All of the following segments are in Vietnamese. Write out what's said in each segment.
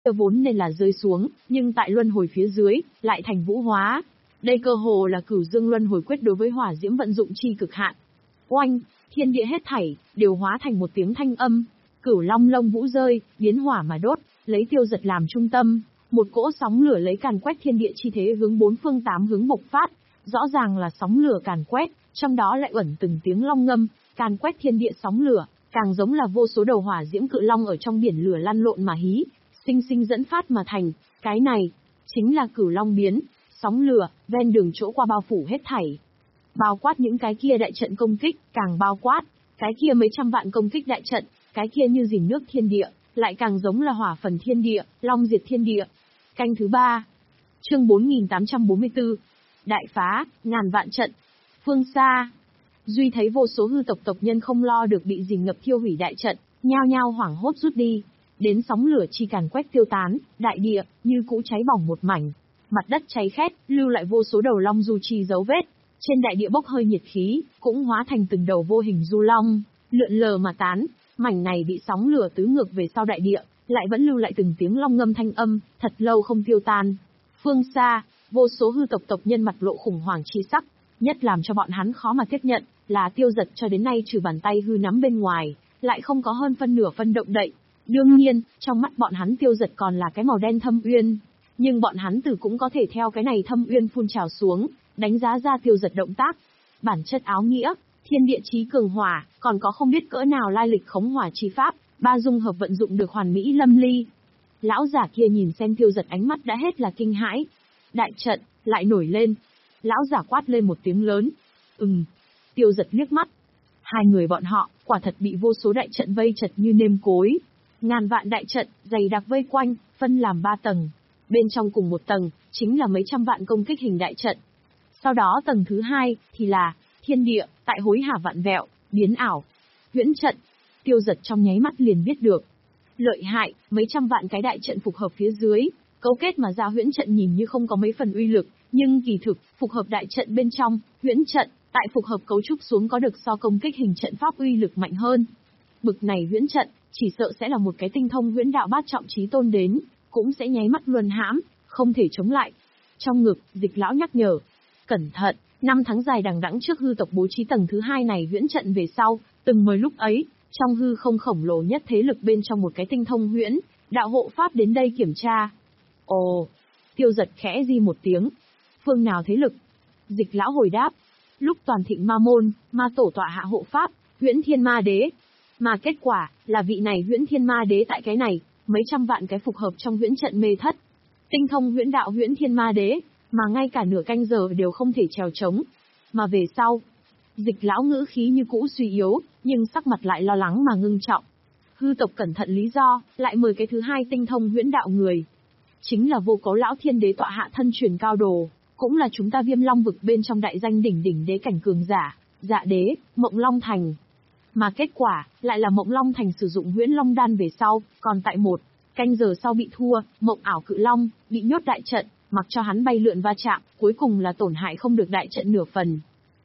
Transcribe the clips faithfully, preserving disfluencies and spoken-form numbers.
vốn nên là rơi xuống, nhưng tại luân hồi phía dưới, lại thành vũ hóa. Đây cơ hồ là Cửu Dương Luân Hồi Quyết đối với hỏa diễm vận dụng chi cực hạn. Oanh, thiên địa hết thảy đều hóa thành một tiếng thanh âm. Cửu Long lông vũ rơi, biến hỏa mà đốt, lấy Tiêu Dật làm trung tâm, một cỗ sóng lửa lấy càn quét thiên địa chi thế hướng bốn phương tám hướng bộc phát, rõ ràng là sóng lửa càn quét, trong đó lại ẩn từng tiếng long ngâm, càn quét thiên địa sóng lửa, càng giống là vô số đầu hỏa diễm cự long ở trong biển lửa lăn lộn mà hí, sinh sinh dẫn phát mà thành, cái này chính là Cửu Long biến, sóng lửa, ven đường chỗ qua bao phủ hết thảy. Bao quát những cái kia đại trận công kích, càng bao quát, cái kia mấy trăm vạn công kích đại trận, cái kia như dìm nước thiên địa, lại càng giống là hỏa phần thiên địa, long diệt thiên địa. Canh thứ ba. Chương bốn nghìn tám trăm bốn mươi tư. Đại phá, ngàn vạn trận. Phương xa, Duy thấy vô số hư tộc tộc nhân không lo được bị dìm ngập thiêu hủy đại trận, nhao nhao hoảng hốt rút đi. Đến sóng lửa chi càn quét tiêu tán, đại địa như cũ cháy bỏng một mảnh, mặt đất cháy khét, lưu lại vô số đầu long du chi dấu vết. Trên đại địa bốc hơi nhiệt khí, cũng hóa thành từng đầu vô hình du long, lượn lờ mà tán. Mảnh này bị sóng lửa tứ ngược về sau đại địa, lại vẫn lưu lại từng tiếng long ngâm thanh âm, thật lâu không tiêu tan. Phương xa, vô số hư tộc tộc nhân mặt lộ khủng hoảng chi sắc, nhất làm cho bọn hắn khó mà tiếp nhận, là Tiêu Dật cho đến nay trừ bàn tay hư nắm bên ngoài, lại không có hơn phân nửa phân động đậy. Đương nhiên, trong mắt bọn hắn Tiêu Dật còn là cái màu đen thâm uyên, nhưng bọn hắn từ cũng có thể theo cái này thâm uyên phun trào xuống, đánh giá ra Tiêu Dật động tác. Bản chất áo nghĩa, thiên địa chí cường hỏa, còn có không biết cỡ nào lai lịch khống hỏa chi pháp, ba dung hợp vận dụng được hoàn mỹ lâm ly. Lão giả kia nhìn xem Tiêu Dật ánh mắt đã hết là kinh hãi. Đại trận, lại nổi lên. Lão giả quát lên một tiếng lớn. Ừm. Tiêu Dật liếc mắt. Hai người bọn họ, quả thật bị vô số đại trận vây chật như nêm cối. Ngàn vạn đại trận, dày đặc vây quanh, phân làm ba tầng. Bên trong cùng một tầng, chính là mấy trăm vạn công kích hình đại trận. Sau đó tầng thứ hai, thì là, thiên địa, tại hối hả vạn vẹo, biến ảo. Huyễn trận. Tiêu Dật trong nháy mắt liền biết được. Lợi hại, mấy trăm vạn cái đại trận phục hợp phía dưới, cấu kết mà ra huyễn trận nhìn như không có mấy phần uy lực, nhưng kỳ thực, phục hợp đại trận bên trong, huyễn trận, tại phục hợp cấu trúc xuống có được so công kích hình trận pháp uy lực mạnh hơn. Bực này huyễn trận, chỉ sợ sẽ là một cái tinh thông huyễn đạo bát trọng chí tôn đến, cũng sẽ nháy mắt luân hãm, không thể chống lại. Trong ngực, Dịch lão nhắc nhở. Cẩn thận, năm tháng dài đằng đẵng trước hư tộc bố trí tầng thứ hai này huyễn trận về sau, từng mới lúc ấy, trong hư không khổng lồ nhất thế lực bên trong một cái tinh thông huyễn, đạo hộ pháp đến đây kiểm tra. Ồ, Tiêu Dật khẽ di một tiếng. Phương nào thế lực? Dịch lão hồi đáp. Lúc toàn thịnh ma môn, ma tổ tọa hạ hộ pháp, huyễn thiên ma đế. Mà kết quả, là vị này huyễn thiên ma đế tại cái này, mấy trăm vạn cái phục hợp trong huyễn trận mê thất. Tinh thông huyễn đạo huyễn thiên ma đế, mà ngay cả nửa canh giờ đều không thể trèo trống. Mà về sau, Dịch lão ngữ khí như cũ suy yếu, nhưng sắc mặt lại lo lắng mà ngưng trọng. Hư tộc cẩn thận lý do, lại mời cái thứ hai tinh thông huyễn đạo người. Chính là vô cấu lão thiên đế tọa hạ thân truyền cao đồ, cũng là chúng ta Viêm Long vực bên trong đại danh đỉnh đỉnh đế cảnh cường giả, Dạ đế, Mộng Long Thành. Mà kết quả, lại là Mộng Long Thành sử dụng huyễn long đan về sau, còn tại một canh giờ sau bị thua, Mộng ảo cự long, bị nhốt đại trận, mặc cho hắn bay lượn va chạm, cuối cùng là tổn hại không được đại trận nửa phần.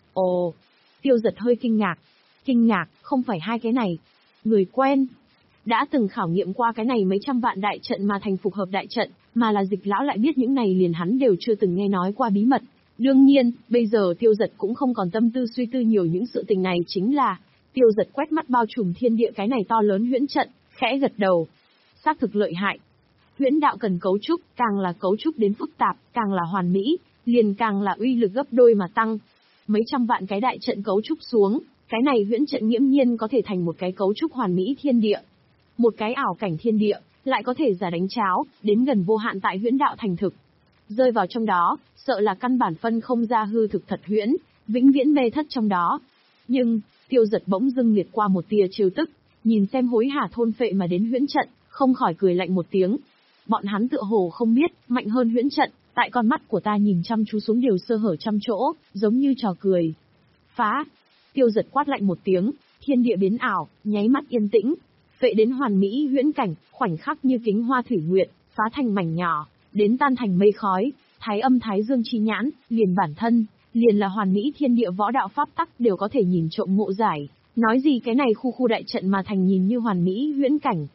Ồ, Tiêu Dật hơi kinh ngạc. Kinh ngạc, không phải hai cái này. Người quen. Đã từng khảo nghiệm qua cái này mấy trăm vạn đại trận mà thành phục hợp đại trận, mà là Dịch lão lại biết những này liền hắn đều chưa từng nghe nói qua bí mật. Đương nhiên, bây giờ Tiêu Dật cũng không còn tâm tư suy tư nhiều những sự tình này, chính là Tiêu Dật quét mắt bao trùm thiên địa cái này to lớn huyễn trận, khẽ gật đầu. Xác thực lợi hại. Huyễn đạo cần cấu trúc, càng là cấu trúc đến phức tạp, càng là hoàn mỹ, liền càng là uy lực gấp đôi mà tăng. Mấy trăm vạn cái đại trận cấu trúc xuống, cái này huyễn trận nghiễm nhiên có thể thành một cái cấu trúc hoàn mỹ thiên địa. Một cái ảo cảnh thiên địa, lại có thể giả đánh cháo, đến gần vô hạn tại huyễn đạo thành thực. Rơi vào trong đó, sợ là căn bản phân không ra hư thực thật huyễn, vĩnh viễn mê thất trong đó. Nhưng, Tiêu Dật bỗng dưng liệt qua một tia trêu tức, nhìn xem hối hả thôn phệ mà đến huyễn trận, không khỏi cười lạnh một tiếng. Bọn hắn tựa hồ không biết, mạnh hơn huyễn trận, tại con mắt của ta nhìn chăm chú xuống điều sơ hở trăm chỗ, giống như trò cười. Phá! Tiêu Dật quát lạnh một tiếng, thiên địa biến ảo, nháy mắt yên tĩnh, phệ đến hoàn mỹ huyễn cảnh, khoảnh khắc như kính hoa thủy nguyệt, phá thành mảnh nhỏ, đến tan thành mây khói, thái âm thái dương chi nhãn, liền bản thân, liền là hoàn mỹ thiên địa võ đạo pháp tắc đều có thể nhìn trộm ngộ giải, nói gì cái này khu khu đại trận mà thành nhìn như hoàn mỹ huyễn cảnh.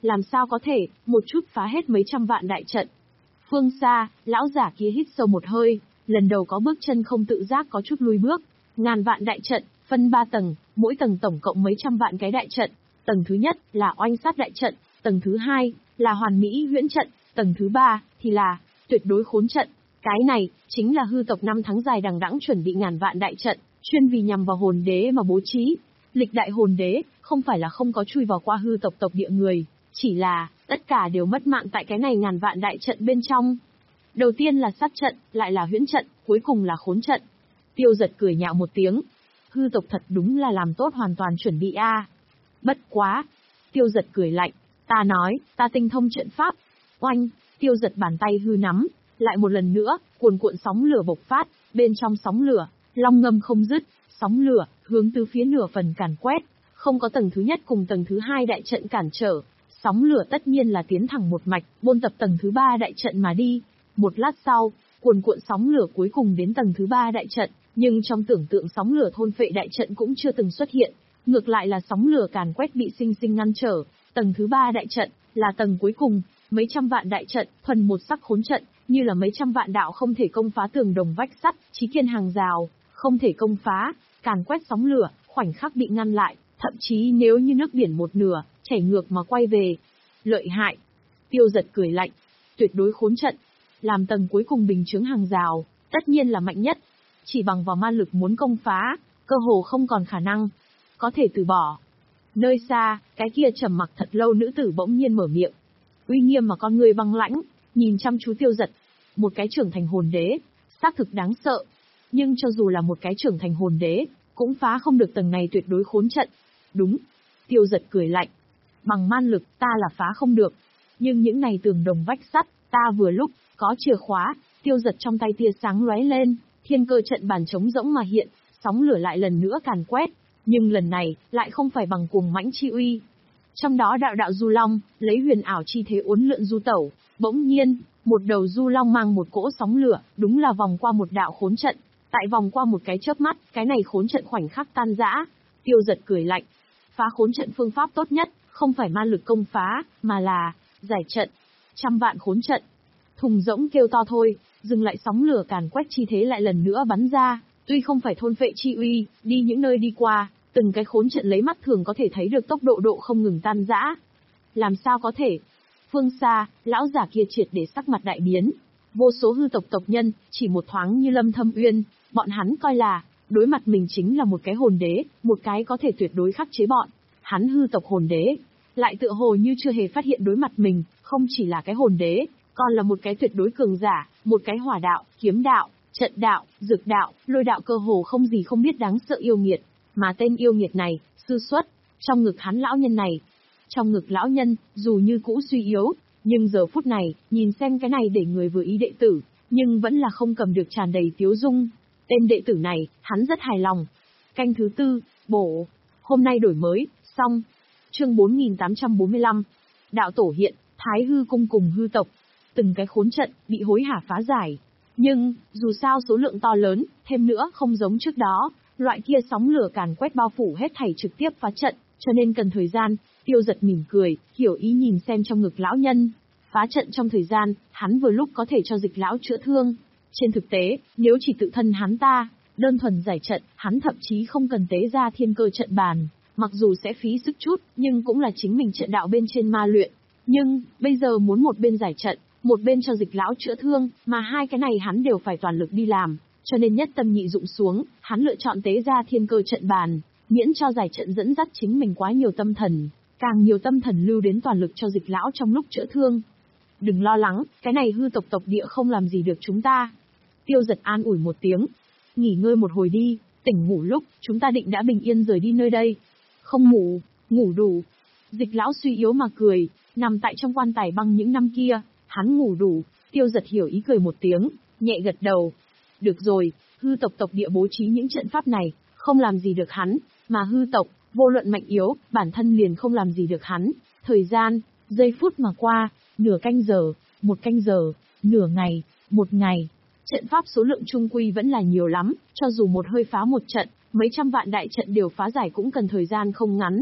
Làm sao có thể, một chút phá hết mấy trăm vạn đại trận. Phương xa, lão giả kia hít sâu một hơi, lần đầu có bước chân không tự giác có chút lùi bước. Ngàn vạn đại trận, phân ba tầng, mỗi tầng tổng cộng mấy trăm vạn cái đại trận. Tầng thứ nhất là oanh sát đại trận, tầng thứ hai là hoàn mỹ huyễn trận, tầng thứ ba thì là tuyệt đối khốn trận. Cái này chính là hư tộc năm tháng dài đằng đẵng chuẩn bị ngàn vạn đại trận, chuyên vì nhằm vào hồn đế mà bố trí. Lịch đại hồn đế không phải là không có chui vào qua hư tộc tộc địa người, chỉ là tất cả đều mất mạng tại cái này ngàn vạn đại trận bên trong. Đầu tiên là sát trận, lại là huyễn trận, cuối cùng là khốn trận. Tiêu Giật cười nhạo một tiếng. Hư tộc thật đúng là làm tốt hoàn toàn chuẩn bị a. À. Bất quá. Tiêu Giật cười lạnh. Ta nói, ta tinh thông trận pháp. Oanh, Tiêu Giật bàn tay hư nắm. Lại một lần nữa, cuồn cuộn sóng lửa bộc phát. Bên trong sóng lửa, long ngâm không dứt. Sóng lửa, hướng từ phía nửa phần càn quét. Không có tầng thứ nhất cùng tầng thứ hai đại trận cản trở. Sóng lửa tất nhiên là tiến thẳng một mạch, bôn tập tầng thứ ba đại trận mà đi. Một lát sau, cuồn cuộn sóng lửa cuối cùng đến tầng thứ ba đại trận, nhưng trong tưởng tượng sóng lửa thôn phệ đại trận cũng chưa từng xuất hiện, ngược lại là sóng lửa càn quét bị sinh sinh ngăn trở. Tầng thứ ba đại trận là tầng cuối cùng, mấy trăm vạn đại trận, thuần một sắc khốn trận, như là mấy trăm vạn đạo không thể công phá tường đồng vách sắt, chí kiên hàng rào, không thể công phá, càn quét sóng lửa, khoảnh khắc bị ngăn lại, thậm chí nếu như nước biển một nửa, chảy ngược mà quay về. Lợi hại. Tiêu Giật cười lạnh. Tuyệt đối khốn trận. Làm tầng cuối cùng bình chướng hàng rào, tất nhiên là mạnh nhất. Chỉ bằng vào ma lực muốn công phá, cơ hồ không còn khả năng. Có thể từ bỏ. Nơi xa, cái kia trầm mặc thật lâu nữ tử bỗng nhiên mở miệng. Uy nghiêm mà con người băng lãnh, nhìn chăm chú Tiêu Giật. Một cái trưởng thành hồn đế, xác thực đáng sợ. Nhưng cho dù là một cái trưởng thành hồn đế, cũng phá không được tầng này tuyệt đối khốn trận. Đúng. Tiêu Giật cười lạnh. Bằng man lực, ta là phá không được. Nhưng những này tường đồng vách sắt, ta vừa lúc, có chìa khóa. Tiêu Giật trong tay tia sáng lóe lên, thiên cơ trận bàn trống rỗng mà hiện, sóng lửa lại lần nữa càn quét. Nhưng lần này, lại không phải bằng cuồng mãnh chi uy. Trong đó đạo đạo du long, lấy huyền ảo chi thế uốn lượn du tẩu. Bỗng nhiên, một đầu du long mang một cỗ sóng lửa, đúng là vòng qua một đạo khốn trận. Tại vòng qua một cái chớp mắt, cái này khốn trận khoảnh khắc tan rã. Tiêu Giật cười lạnh. Phá khốn trận phương pháp tốt nhất, không phải ma lực công phá, mà là giải trận. Trăm vạn khốn trận. Thùng rỗng kêu to thôi, dừng lại sóng lửa càn quét chi thế lại lần nữa bắn ra, tuy không phải thôn phệ chi uy, đi những nơi đi qua, từng cái khốn trận lấy mắt thường có thể thấy được tốc độ độ không ngừng tan rã. Làm sao có thể? Phương xa, lão giả kia triệt để sắc mặt đại biến. Vô số hư tộc tộc nhân, chỉ một thoáng như lâm thâm uyên, bọn hắn coi là, đối mặt mình chính là một cái hồn đế, một cái có thể tuyệt đối khắc chế bọn. Hắn hư tộc hồn đế, lại tựa hồ như chưa hề phát hiện đối mặt mình, không chỉ là cái hồn đế, còn là một cái tuyệt đối cường giả, một cái hỏa đạo, kiếm đạo, trận đạo, dược đạo, lôi đạo cơ hồ không gì không biết đáng sợ yêu nghiệt. Mà tên yêu nghiệt này, sư xuất, trong ngực hắn lão nhân này. Trong ngực lão nhân, dù như cũ suy yếu, nhưng giờ phút này, nhìn xem cái này để người vừa ý đệ tử, nhưng vẫn là không cầm được tràn đầy tiếu dung. Tên đệ tử này, hắn rất hài lòng. Canh thứ tư, bổ. Hôm nay đổi mới, xong. Chương bốn nghìn tám trăm bốn mươi lăm. Đạo tổ hiện, Thái hư cung cùng hư tộc. Từng cái khốn trận, bị hối hả phá giải. Nhưng, dù sao số lượng to lớn, thêm nữa không giống trước đó, loại kia sóng lửa càn quét bao phủ hết thảy trực tiếp phá trận, cho nên cần thời gian. Tiêu Giật mỉm cười, hiểu ý nhìn xem trong ngực lão nhân. Phá trận trong thời gian, hắn vừa lúc có thể cho dịch lão chữa thương. Trên thực tế, nếu chỉ tự thân hắn ta, đơn thuần giải trận, hắn thậm chí không cần tế ra thiên cơ trận bàn. Mặc dù sẽ phí sức chút, nhưng cũng là chính mình trận đạo bên trên ma luyện. Nhưng, bây giờ muốn một bên giải trận, một bên cho dịch lão chữa thương, mà hai cái này hắn đều phải toàn lực đi làm. Cho nên nhất tâm nhị dụng xuống, hắn lựa chọn tế ra thiên cơ trận bàn, miễn cho giải trận dẫn dắt chính mình quá nhiều tâm thần, càng nhiều tâm thần lưu đến toàn lực cho dịch lão trong lúc chữa thương. Đừng lo lắng, cái này hư tộc tộc địa không làm gì được chúng ta. Tiêu Giật an ủi một tiếng. Nghỉ ngơi một hồi đi, tỉnh ngủ lúc, chúng ta định đã bình yên rời đi nơi đây. Không ngủ, ngủ đủ. Dịch lão suy yếu mà cười, nằm tại trong quan tài băng những năm kia, hắn ngủ đủ. Tiêu Giật hiểu ý cười một tiếng, nhẹ gật đầu. Được rồi, hư tộc tộc địa bố trí những trận pháp này, không làm gì được hắn, mà hư tộc, vô luận mạnh yếu, bản thân liền không làm gì được hắn. Thời gian, giây phút mà qua, nửa canh giờ, một canh giờ, nửa ngày, một ngày. Trận pháp số lượng trung quy vẫn là nhiều lắm, cho dù một hơi phá một trận, mấy trăm vạn đại trận đều phá giải cũng cần thời gian không ngắn.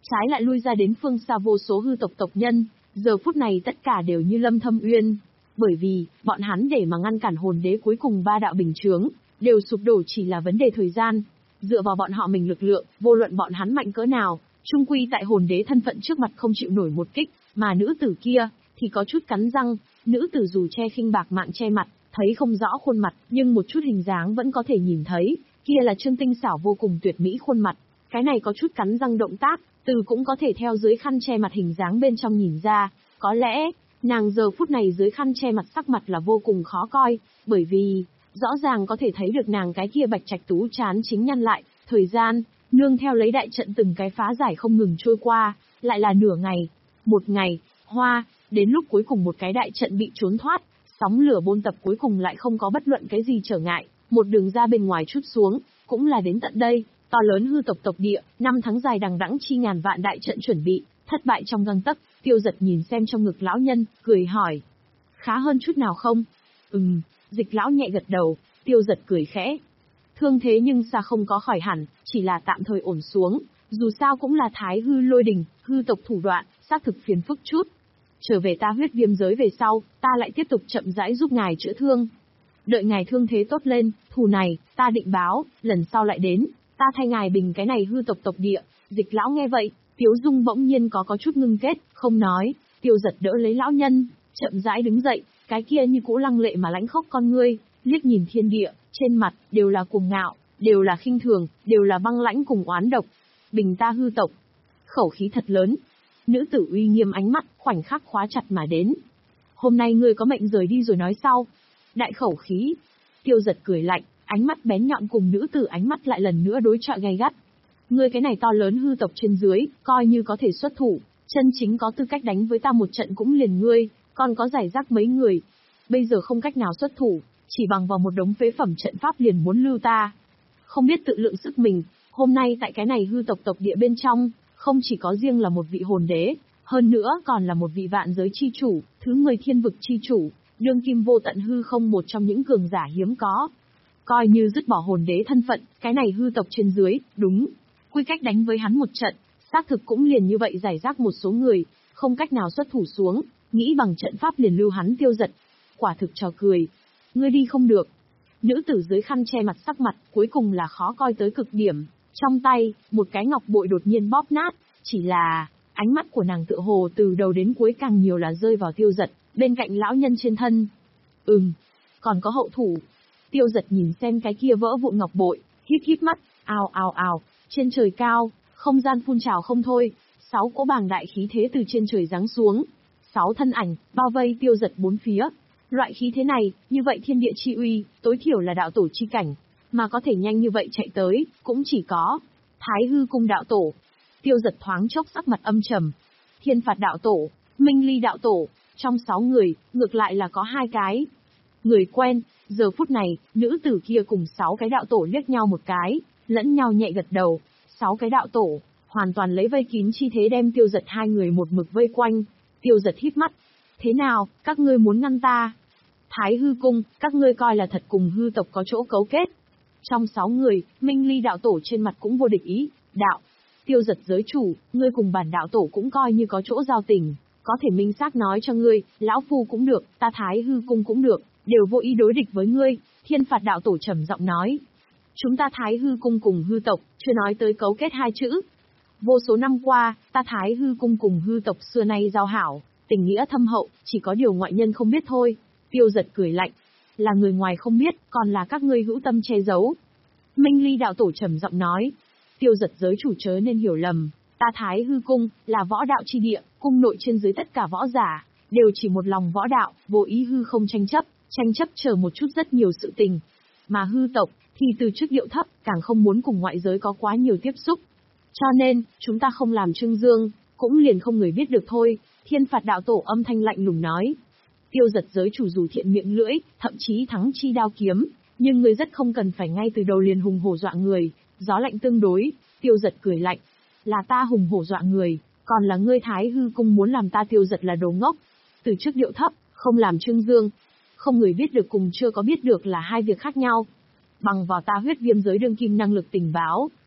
trái lại lui ra đến phương xa vô số hư tộc tộc nhân, giờ phút này tất cả đều như lâm thâm uyên. Bởi vì, bọn hắn để mà ngăn cản hồn đế cuối cùng ba đạo bình chướng, đều sụp đổ chỉ là vấn đề thời gian. Dựa vào bọn họ mình lực lượng, vô luận bọn hắn mạnh cỡ nào, chung quy tại hồn đế thân phận trước mặt không chịu nổi một kích, mà nữ tử kia, thì có chút cắn răng, nữ tử dù che khinh bạc mạng che mặt, thấy không rõ khuôn mặt, nhưng một chút hình dáng vẫn có thể nhìn thấy, kia là Trương tinh xảo vô cùng tuyệt mỹ khuôn mặt. Cái này có chút cắn răng động tác, từ cũng có thể theo dưới khăn che mặt hình dáng bên trong nhìn ra, có lẽ, nàng giờ phút này dưới khăn che mặt sắc mặt là vô cùng khó coi, bởi vì, rõ ràng có thể thấy được nàng cái kia bạch trạch tú chán chính nhăn lại, thời gian, nương theo lấy đại trận từng cái phá giải không ngừng trôi qua, lại là nửa ngày, một ngày, hoa, đến lúc cuối cùng một cái đại trận bị trốn thoát, sóng lửa bôn tập cuối cùng lại không có bất luận cái gì trở ngại, một đường ra bên ngoài chút xuống, cũng là đến tận đây, to lớn hư tộc tộc địa, năm tháng dài đằng đẵng chi ngàn vạn đại trận chuẩn bị, thất bại trong gang tấc. Tiêu Giật nhìn xem trong ngực lão nhân, cười hỏi, khá hơn chút nào không? Ừm, Dịch lão nhẹ gật đầu. Tiêu Giật cười khẽ, thương thế nhưng xa không có khỏi hẳn, chỉ là tạm thời ổn xuống, dù sao cũng là thái hư lôi đình, hư tộc thủ đoạn, xác thực phiền phức chút. Trở về ta huyết viêm giới về sau, ta lại tiếp tục chậm rãi giúp ngài chữa thương. Đợi ngài thương thế tốt lên, thù này, ta định báo, lần sau lại đến, ta thay ngài bình cái này hư tộc tộc địa. Dịch lão nghe vậy, Tiếu Dung bỗng nhiên có có chút ngưng kết, không nói. Tiêu Giật đỡ lấy lão nhân, chậm rãi đứng dậy, cái kia như cũ lăng lệ mà lãnh khốc con ngươi, liếc nhìn thiên địa, trên mặt đều là cuồng ngạo, đều là khinh thường, đều là băng lãnh cùng oán độc. Bình ta hư tộc, khẩu khí thật lớn. Nữ tử uy nghiêm ánh mắt, khoảnh khắc khóa chặt mà đến. Hôm nay ngươi có mệnh rời đi rồi nói sau. Đại khẩu khí. Tiêu Giật cười lạnh, ánh mắt bén nhọn cùng nữ tử ánh mắt lại lần nữa đối chọi gay gắt. Ngươi cái này to lớn hư tộc trên dưới, coi như có thể xuất thủ, chân chính có tư cách đánh với ta một trận cũng liền ngươi, còn có giải rác mấy người. Bây giờ không cách nào xuất thủ, chỉ bằng vào một đống phế phẩm trận pháp liền muốn lưu ta. Không biết tự lượng sức mình, hôm nay tại cái này hư tộc tộc địa bên trong, không chỉ có riêng là một vị hồn đế, hơn nữa còn là một vị vạn giới chi chủ, thứ mười thiên vực chi chủ, đương kim vô tận hư không một trong những cường giả hiếm có. Coi như dứt bỏ hồn đế thân phận, cái này hư tộc trên dưới, đúng, quy cách đánh với hắn một trận, xác thực cũng liền như vậy giải rác một số người, không cách nào xuất thủ xuống, nghĩ bằng trận pháp liền lưu hắn Tiêu Giật. Quả thực trò cười. Ngươi đi không được. Nữ tử dưới khăn che mặt sắc mặt, cuối cùng là khó coi tới cực điểm. Trong tay, một cái ngọc bội đột nhiên bóp nát, chỉ là, ánh mắt của nàng tựa hồ từ đầu đến cuối càng nhiều là rơi vào Tiêu Giật, bên cạnh lão nhân trên thân. Ừm, còn có hậu thủ. Tiêu Giật nhìn xem cái kia vỡ vụn ngọc bội, híp híp mắt, ào ào ào, trên trời cao, không gian phun trào không thôi, sáu cỗ bàng đại khí thế từ trên trời giáng xuống. Sáu thân ảnh, bao vây Tiêu Giật bốn phía. Loại khí thế này, như vậy thiên địa chi uy, tối thiểu là đạo tổ chi cảnh, mà có thể nhanh như vậy chạy tới, cũng chỉ có Thái Hư Cung đạo tổ. Tiêu Giật thoáng chốc sắc mặt âm trầm. Thiên Phạt đạo tổ, Minh Ly đạo tổ, trong sáu người, ngược lại là có hai cái người quen. Giờ phút này, nữ tử kia cùng sáu cái đạo tổ liếc nhau một cái, lẫn nhau nhẹ gật đầu. Sáu cái đạo tổ, hoàn toàn lấy vây kín chi thế đem Tiêu Giật hai người một mực vây quanh. Tiêu Giật híp mắt. Thế nào, các ngươi muốn ngăn ta? Thái Hư Cung, các ngươi coi là thật cùng hư tộc có chỗ cấu kết. Trong sáu người, Minh Ly đạo tổ trên mặt cũng vô địch ý. Đạo, Tiêu Giật giới chủ, ngươi cùng bản đạo tổ cũng coi như có chỗ giao tình. Có thể minh xác nói cho ngươi, lão phu cũng được, ta Thái Hư Cung cũng được, đều vô ý đối địch với ngươi. Thiên Phạt đạo tổ trầm giọng nói. Chúng ta Thái Hư Cung cùng hư tộc, chưa nói tới cấu kết hai chữ. Vô số năm qua, ta Thái Hư Cung cùng hư tộc xưa nay giao hảo, tình nghĩa thâm hậu, chỉ có điều ngoại nhân không biết thôi. Tiêu Giật cười lạnh. Là người ngoài không biết, còn là các ngươi hữu tâm che giấu. Minh Ly đạo tổ trầm giọng nói. Tiêu Giật giới chủ chớ nên hiểu lầm. Ta Thái Hư Cung, là võ đạo chi địa, cung nội trên dưới tất cả võ giả, đều chỉ một lòng võ đạo, vô ý hư không tranh chấp, tranh chấp chờ một chút rất nhiều sự tình. Mà hư tộc, thì từ chức điệu thấp, càng không muốn cùng ngoại giới có quá nhiều tiếp xúc. Cho nên, chúng ta không làm trưng dương, cũng liền không người biết được thôi. Thiên Phạt đạo tổ âm thanh lạnh lùng nói. Tiêu Giật giới chủ dù thiện miệng lưỡi, thậm chí thắng chi đao kiếm, nhưng người rất không cần phải ngay từ đầu liền hùng hổ dọa người, gió lạnh tương đối. Tiêu Giật cười lạnh. Là ta hùng hổ dọa người, còn là ngươi Thái Hư Cung muốn làm ta Tiêu Giật là đồ ngốc. Từ trước điệu thấp, không làm trưng dương. Không người biết được cùng chưa có biết được là hai việc khác nhau. Bằng vào ta huyết viêm giới đương kim năng lực tình báo,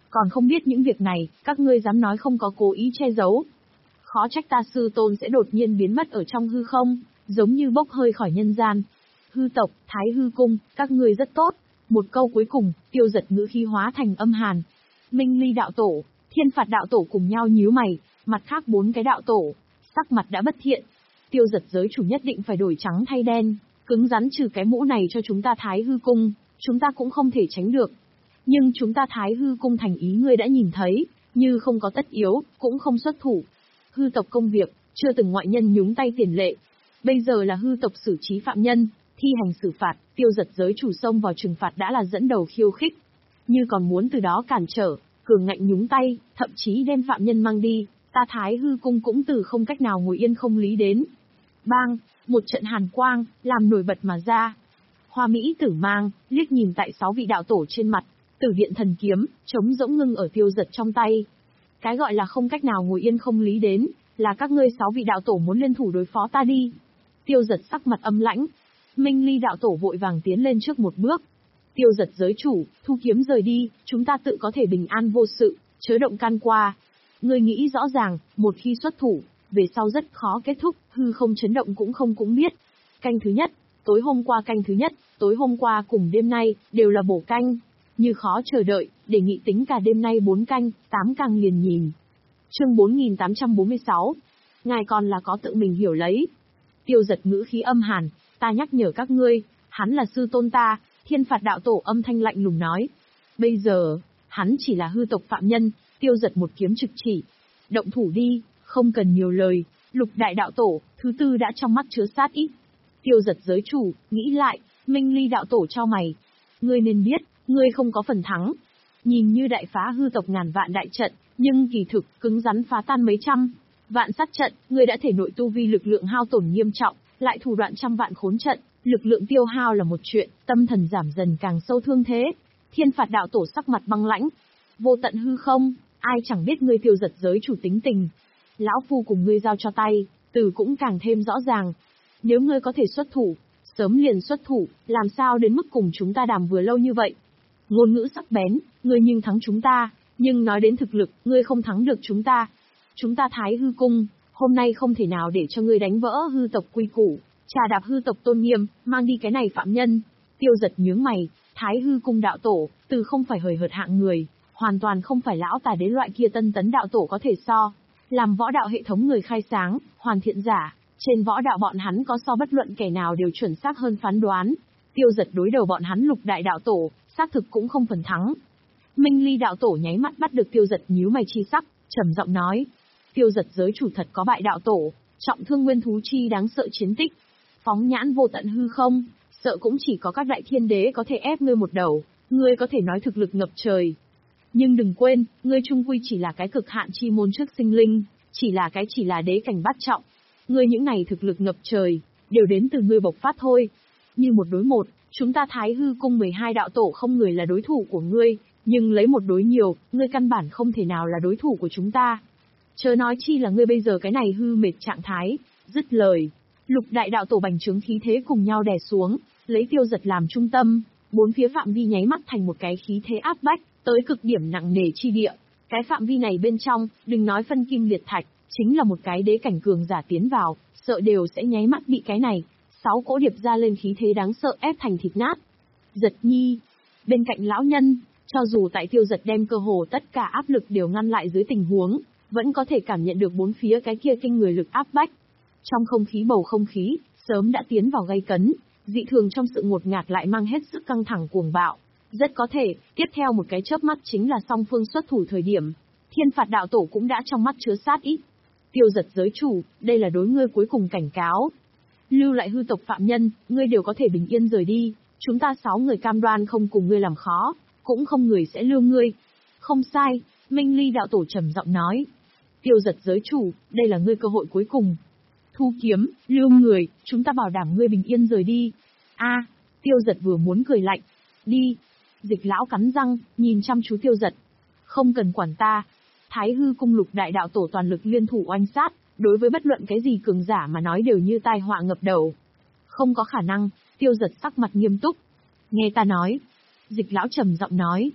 Còn không biết những việc này, các ngươi dám nói không có cố ý che giấu. Khó trách ta sư tôn sẽ đột nhiên biến mất ở trong hư không, giống như bốc hơi khỏi nhân gian. Hư tộc, Thái hư cung, các ngươi rất tốt. Một câu cuối cùng, Tiêu Giật ngữ khí hóa thành âm hàn. Minh Ly đạo tổ, Thiên Phạt đạo tổ cùng nhau nhíu mày, mặt khác bốn cái đạo tổ, sắc mặt đã bất thiện. Tiêu Giật giới chủ nhất định phải đổi trắng thay đen, cứng rắn trừ cái mũ này cho chúng ta Thái hư cung, chúng ta cũng không thể tránh được. Nhưng chúng ta Thái hư cung thành ý ngươi đã nhìn thấy, như không có tất yếu, cũng không xuất thủ. Hư tộc công việc, chưa từng ngoại nhân nhúng tay tiền lệ. Bây giờ là hư tộc xử trí phạm nhân, thi hành xử phạt, Tiêu Giật giới chủ xông vào trừng phạt đã là dẫn đầu khiêu khích. Như còn muốn từ đó cản trở, cường ngạnh nhúng tay, thậm chí đem phạm nhân mang đi, ta Thái hư cung cũng từ không cách nào ngồi yên không lý đến. Bang, một trận hàn quang, làm nổi bật mà ra. Hoa Mỹ Tử Mang, liếc nhìn tại sáu vị đạo tổ trên mặt, Tử Điện Thần Kiếm, trống rỗng ngưng ở Tiêu Giật trong tay. Cái gọi là không cách nào ngồi yên không lý đến, là các ngươi sáu vị đạo tổ muốn liên thủ đối phó ta đi. Tiêu Giật sắc mặt âm lãnh. Minh Ly đạo tổ vội vàng tiến lên trước một bước. Tiêu Giật giới chủ, thu kiếm rời đi, chúng ta tự có thể bình an vô sự, chớ động can qua. Ngươi nghĩ rõ ràng, một khi xuất thủ, về sau rất khó kết thúc, hư không chấn động cũng không cũng biết. Canh thứ nhất, tối hôm qua canh thứ nhất, tối hôm qua cùng đêm nay, đều là bổ canh. Như khó chờ đợi, đề nghị tính cả đêm nay bốn canh, tám càng liền nhìn. Chương bốn nghìn tám trăm bốn mươi sáu. Ngài còn là có tự mình hiểu lấy. Tiêu Giật ngữ khí âm hàn, ta nhắc nhở các ngươi, hắn là sư tôn ta, Thiên Phạt đạo tổ âm thanh lạnh lùng nói. Bây giờ, hắn chỉ là hư tộc phạm nhân, Tiêu Giật một kiếm trực chỉ. Động thủ đi, không cần nhiều lời, Lục đại đạo tổ, thứ tư đã trong mắt chứa sát ý. Tiêu Giật giới chủ, nghĩ lại, Minh Ly đạo tổ cho mày. Ngươi nên biết, ngươi không có phần thắng. Nhìn như đại phá hư tộc ngàn vạn đại trận, nhưng kỳ thực, cứng rắn phá tan mấy trăm vạn sát trận, ngươi đã thể nội tu vi lực lượng hao tổn nghiêm trọng, lại thủ đoạn trăm vạn khốn trận, lực lượng tiêu hao là một chuyện, tâm thần giảm dần càng sâu thương thế. Thiên Phạt đạo tổ sắc mặt băng lãnh. Vô tận hư không, ai chẳng biết ngươi Tiêu Giật giới chủ tính tình. Lão phu cùng ngươi giao cho tay, từ cũng càng thêm rõ ràng. Nếu ngươi có thể xuất thủ, sớm liền xuất thủ, làm sao đến mức cùng chúng ta đàm vừa lâu như vậy. Ngôn ngữ sắc bén, ngươi nhưng thắng chúng ta, nhưng nói đến thực lực, ngươi không thắng được chúng ta. Chúng ta Thái hư cung, hôm nay không thể nào để cho ngươi đánh vỡ hư tộc quy củ, trà đạp hư tộc tôn nghiêm, mang đi cái này phạm nhân. Tiêu Giật nhướng mày, Thái hư cung đạo tổ, từ không phải hời hợt hạng người, hoàn toàn không phải lão tà đế loại kia tân tấn đạo tổ có thể so. Làm võ đạo hệ thống người khai sáng, hoàn thiện giả, trên võ đạo bọn hắn có so bất luận kẻ nào đều chuẩn xác hơn phán đoán. Tiêu Giật đối đầu bọn hắn Lục đại đạo tổ, xác thực cũng không phần thắng. Minh Ly đạo tổ nháy mắt bắt được Tiêu Giật nhíu mày chi sắc, trầm giọng nói. Tiêu Giật giới chủ thật có bại đạo tổ, trọng thương nguyên thú chi đáng sợ chiến tích. Phóng nhãn vô tận hư không, sợ cũng chỉ có các đại thiên đế có thể ép ngươi một đầu, ngươi có thể nói thực lực ngập trời. Nhưng đừng quên, ngươi trung quy chỉ là cái cực hạn chi môn trước sinh linh, chỉ là cái chỉ là đế cảnh bát trọng. Ngươi những này thực lực ngập trời, đều đến từ ngươi bộc phát thôi. Như một đối một, chúng ta Thái hư cung mười hai đạo tổ không người là đối thủ của ngươi, nhưng lấy một đối nhiều, ngươi căn bản không thể nào là đối thủ của chúng ta. Chớ nói chi là ngươi bây giờ cái này hư mệt trạng thái. Dứt lời, Lục đại đạo tổ bành trướng khí thế cùng nhau đè xuống, lấy Tiêu Giật làm trung tâm, bốn phía phạm vi nháy mắt thành một cái khí thế áp bách, tới cực điểm nặng nề chi địa. Cái phạm vi này bên trong, đừng nói phân kim liệt thạch, chính là một cái đế cảnh cường giả tiến vào, sợ đều sẽ nháy mắt bị cái này, sáu cỗ điệp ra lên khí thế đáng sợ ép thành thịt nát. Giật Nhi, bên cạnh lão nhân, cho dù tại Tiêu Giật đem cơ hồ tất cả áp lực đều ngăn lại dưới tình huống, vẫn có thể cảm nhận được bốn phía cái kia kinh người lực áp bách. Trong không khí bầu không khí, sớm đã tiến vào gay cấn, dị thường trong sự ngột ngạt lại mang hết sức căng thẳng cuồng bạo. Rất có thể, tiếp theo một cái chớp mắt chính là song phương xuất thủ thời điểm. Thiên Phạt đạo tổ cũng đã trong mắt chứa sát ý. Tiêu Giật giới chủ, đây là đối ngươi cuối cùng cảnh cáo. Lưu lại hư tộc phạm nhân, ngươi đều có thể bình yên rời đi, chúng ta sáu người cam đoan không cùng ngươi làm khó, cũng không người sẽ lưu ngươi. Không sai, Minh Ly đạo tổ trầm giọng nói. Tiêu Giật giới chủ, đây là ngươi cơ hội cuối cùng. Thu kiếm, lưu người, chúng ta bảo đảm ngươi bình yên rời đi. A, Tiêu Giật vừa muốn cười lạnh. Đi. Dịch lão cắn răng, nhìn chăm chú Tiêu Giật. Không cần quản ta. Thái hư cung Lục đại đạo tổ toàn lực liên thủ oanh sát, đối với bất luận cái gì cường giả mà nói đều như tai họa ngập đầu. Không có khả năng, Tiêu Giật sắc mặt nghiêm túc. Nghe ta nói. Dịch lão trầm giọng nói.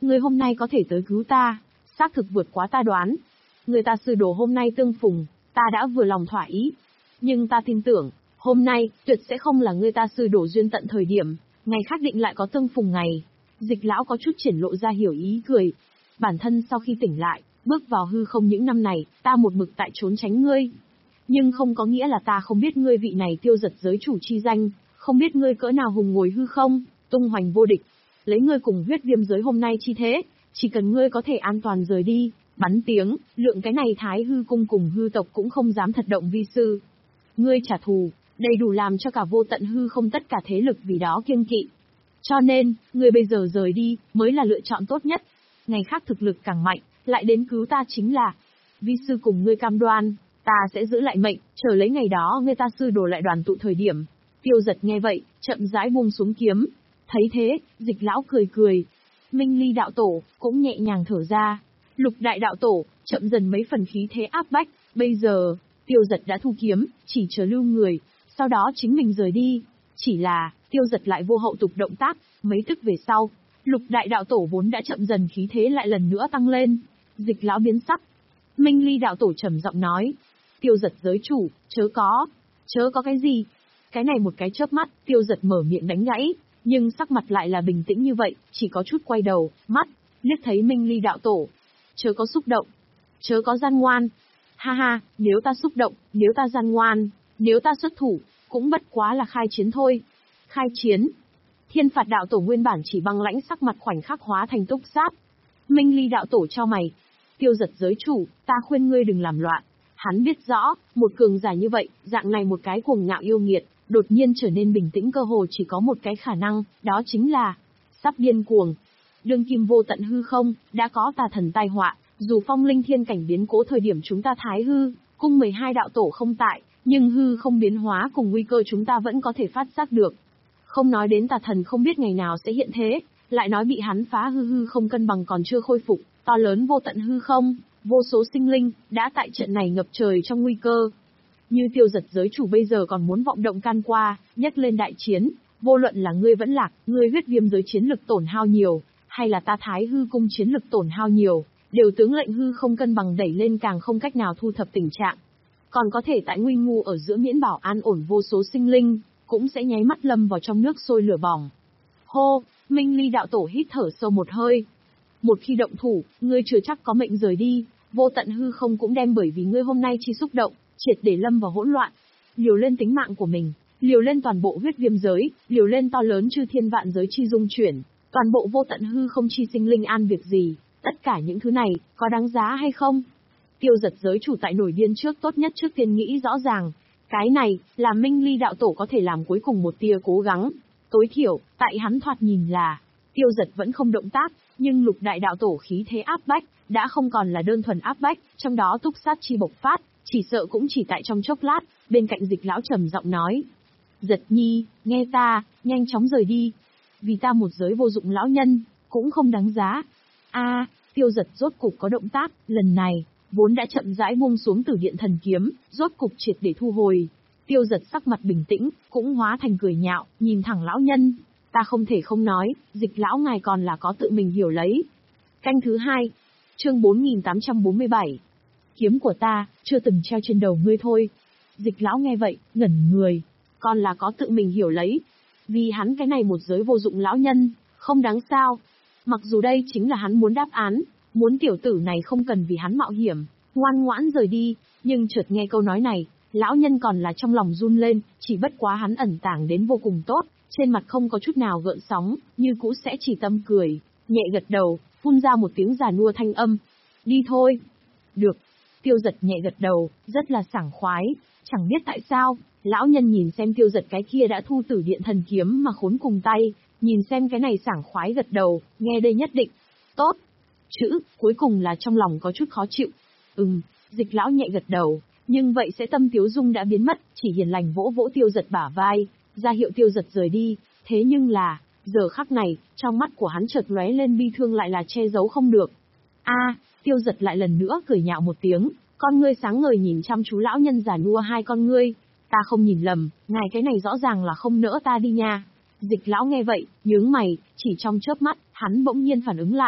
Ngươi hôm nay có thể tới cứu ta, xác thực vượt quá ta đoán. Người ta sư đồ hôm nay tương phùng, ta đã vừa lòng thỏa ý. Nhưng ta tin tưởng, hôm nay, tuyệt sẽ không là người ta sư đổ duyên tận thời điểm, ngày khác định lại có tương phùng ngày. Dịch lão có chút triển lộ ra hiểu ý cười. Bản thân sau khi tỉnh lại, bước vào hư không những năm này, ta một mực tại trốn tránh ngươi. Nhưng không có nghĩa là ta không biết ngươi vị này Tiêu Giật giới chủ chi danh, không biết ngươi cỡ nào hùng ngồi hư không, tung hoành vô địch. Lấy ngươi cùng huyết viêm giới hôm nay chi thế, chỉ cần ngươi có thể an toàn rời đi, bắn tiếng, lượng cái này Thái hư cung cùng hư tộc cũng không dám thật động vi sư. Ngươi trả thù, đầy đủ làm cho cả vô tận hư không tất cả thế lực vì đó kiêng kỵ. Cho nên, ngươi bây giờ rời đi, mới là lựa chọn tốt nhất. Ngày khác thực lực càng mạnh, lại đến cứu ta chính là. Vi sư cùng ngươi cam đoan, ta sẽ giữ lại mệnh, chờ lấy ngày đó ngươi ta sư đổ lại đoàn tụ thời điểm. Tiêu Giật nghe vậy, chậm rãi buông xuống kiếm. Thấy thế, Dịch lão cười cười. Minh Ly đạo tổ, cũng nhẹ nhàng thở ra. Lục đại đạo tổ, chậm dần mấy phần khí thế áp bách. Bây giờ, Tiêu Giật đã thu kiếm, chỉ chờ lưu người, sau đó chính mình rời đi. Chỉ là, Tiêu Giật lại vô hậu tục động tác, mấy tức về sau. Lục đại đạo tổ vốn đã chậm dần khí thế lại lần nữa tăng lên. Dịch lão biến sắc. Minh Ly đạo tổ trầm giọng nói. Tiêu Giật giới chủ, chớ có. Chớ có cái gì? Cái này một cái chớp mắt, Tiêu Giật mở miệng đánh gãy. Nhưng sắc mặt lại là bình tĩnh như vậy, chỉ có chút quay đầu, mắt, liếc thấy Minh Ly đạo tổ. Chớ có xúc động. Chớ có gian ngoan. Ha ha, nếu ta xúc động, nếu ta gian ngoan, nếu ta xuất thủ, cũng bất quá là khai chiến thôi. Khai chiến. Thiên Phạt đạo tổ nguyên bản chỉ băng lãnh sắc mặt khoảnh khắc hóa thành túc sát. Minh Ly đạo tổ cho mày. Tiêu Giật giới chủ, ta khuyên ngươi đừng làm loạn. Hắn biết rõ, một cường giả như vậy, dạng này một cái cuồng ngạo yêu nghiệt, đột nhiên trở nên bình tĩnh cơ hồ chỉ có một cái khả năng, đó chính là sắp điên cuồng. Đương kim vô tận hư không, đã có tà thần tai họa, dù phong linh thiên cảnh biến cố thời điểm chúng ta thái hư, cung mười hai đạo tổ không tại, nhưng hư không biến hóa cùng nguy cơ chúng ta vẫn có thể phát giác được. Không nói đến tà thần không biết ngày nào sẽ hiện thế, lại nói bị hắn phá hư hư không cân bằng còn chưa khôi phục, to lớn vô tận hư không, vô số sinh linh, đã tại trận này ngập trời trong nguy cơ. Như Tiêu Giật giới chủ bây giờ còn muốn vọng động can qua, nhắc lên đại chiến, vô luận là ngươi vẫn lạc, ngươi huyết viêm giới chiến lực tổn hao nhiều, hay là ta thái hư cung chiến lực tổn hao nhiều, đều tướng lệnh hư không cân bằng đẩy lên càng không cách nào thu thập tình trạng. Còn có thể tại nguy ngu ở giữa miễn bảo an ổn vô số sinh linh, cũng sẽ nháy mắt lâm vào trong nước sôi lửa bỏng. Hô, Minh Ly đạo tổ hít thở sâu một hơi. Một khi động thủ, ngươi chưa chắc có mệnh rời đi, vô tận hư không cũng đem bởi vì ngươi hôm nay chi xúc động, triệt để lâm vào hỗn loạn. Liều lên tính mạng của mình, liều lên toàn bộ huyết viêm giới, liều lên to lớn chư thiên vạn giới chi dung chuyển, toàn bộ vô tận hư không chi sinh linh an việc gì, tất cả những thứ này, có đáng giá hay không? Tiêu Giật giới chủ tại nổi điên trước tốt nhất trước tiên nghĩ rõ ràng, cái này, là Minh Ly đạo tổ có thể làm cuối cùng một tia cố gắng. Tối thiểu, tại hắn thoạt nhìn là, Tiêu Giật vẫn không động tác, nhưng lục đại đạo tổ khí thế áp bách, đã không còn là đơn thuần áp bách, trong đó túc sát chi bộc phát, chỉ sợ cũng chỉ tại trong chốc lát, bên cạnh Dịch lão trầm giọng nói. Giật nhi, nghe ta, nhanh chóng rời đi. Vì ta một giới vô dụng lão nhân, cũng không đáng giá. A, Tiêu Giật rốt cục có động tác, lần này, vốn đã chậm rãi buông xuống Tử Điện thần kiếm, rốt cục triệt để thu hồi. Tiêu Giật sắc mặt bình tĩnh, cũng hóa thành cười nhạo, nhìn thẳng lão nhân. Ta không thể không nói, Dịch lão ngài còn là có tự mình hiểu lấy. Canh thứ hai, chương bốn nghìn tám trăm bốn mươi bảy. Kiếm của ta, chưa từng treo trên đầu ngươi thôi. Dịch lão nghe vậy, ngẩn người. Còn là có tự mình hiểu lấy. Vì hắn cái này một giới vô dụng lão nhân, không đáng sao. Mặc dù đây chính là hắn muốn đáp án, muốn tiểu tử này không cần vì hắn mạo hiểm, ngoan ngoãn rời đi, nhưng chợt nghe câu nói này, lão nhân còn là trong lòng run lên, chỉ bất quá hắn ẩn tàng đến vô cùng tốt, trên mặt không có chút nào gợn sóng, như cũ sẽ chỉ tâm cười, nhẹ gật đầu, phun ra một tiếng già nua thanh âm. Đi thôi. Được. Tiêu Giật nhẹ gật đầu, rất là sảng khoái, chẳng biết tại sao, lão nhân nhìn xem Tiêu Giật cái kia đã thu Tử Điện thần kiếm mà khốn cùng tay, nhìn xem cái này sảng khoái gật đầu, nghe đây nhất định. Tốt. Chữ, cuối cùng là trong lòng có chút khó chịu. Ừm, Dịch lão nhẹ gật đầu, nhưng vậy sẽ tâm Tiếu Dung đã biến mất, chỉ hiền lành vỗ vỗ Tiêu Giật bả vai, ra hiệu Tiêu Giật rời đi, thế nhưng là, giờ khắc này, trong mắt của hắn chợt lóe lên bi thương lại là che giấu không được. A, Tiêu Giật lại lần nữa cười nhạo một tiếng, con ngươi sáng ngời nhìn chăm chú lão nhân già nua hai con ngươi, ta không nhìn lầm, ngài cái này rõ ràng là không nỡ ta đi nha. Dịch lão nghe vậy, nhướng mày, chỉ trong chớp mắt, hắn bỗng nhiên phản ứng lại,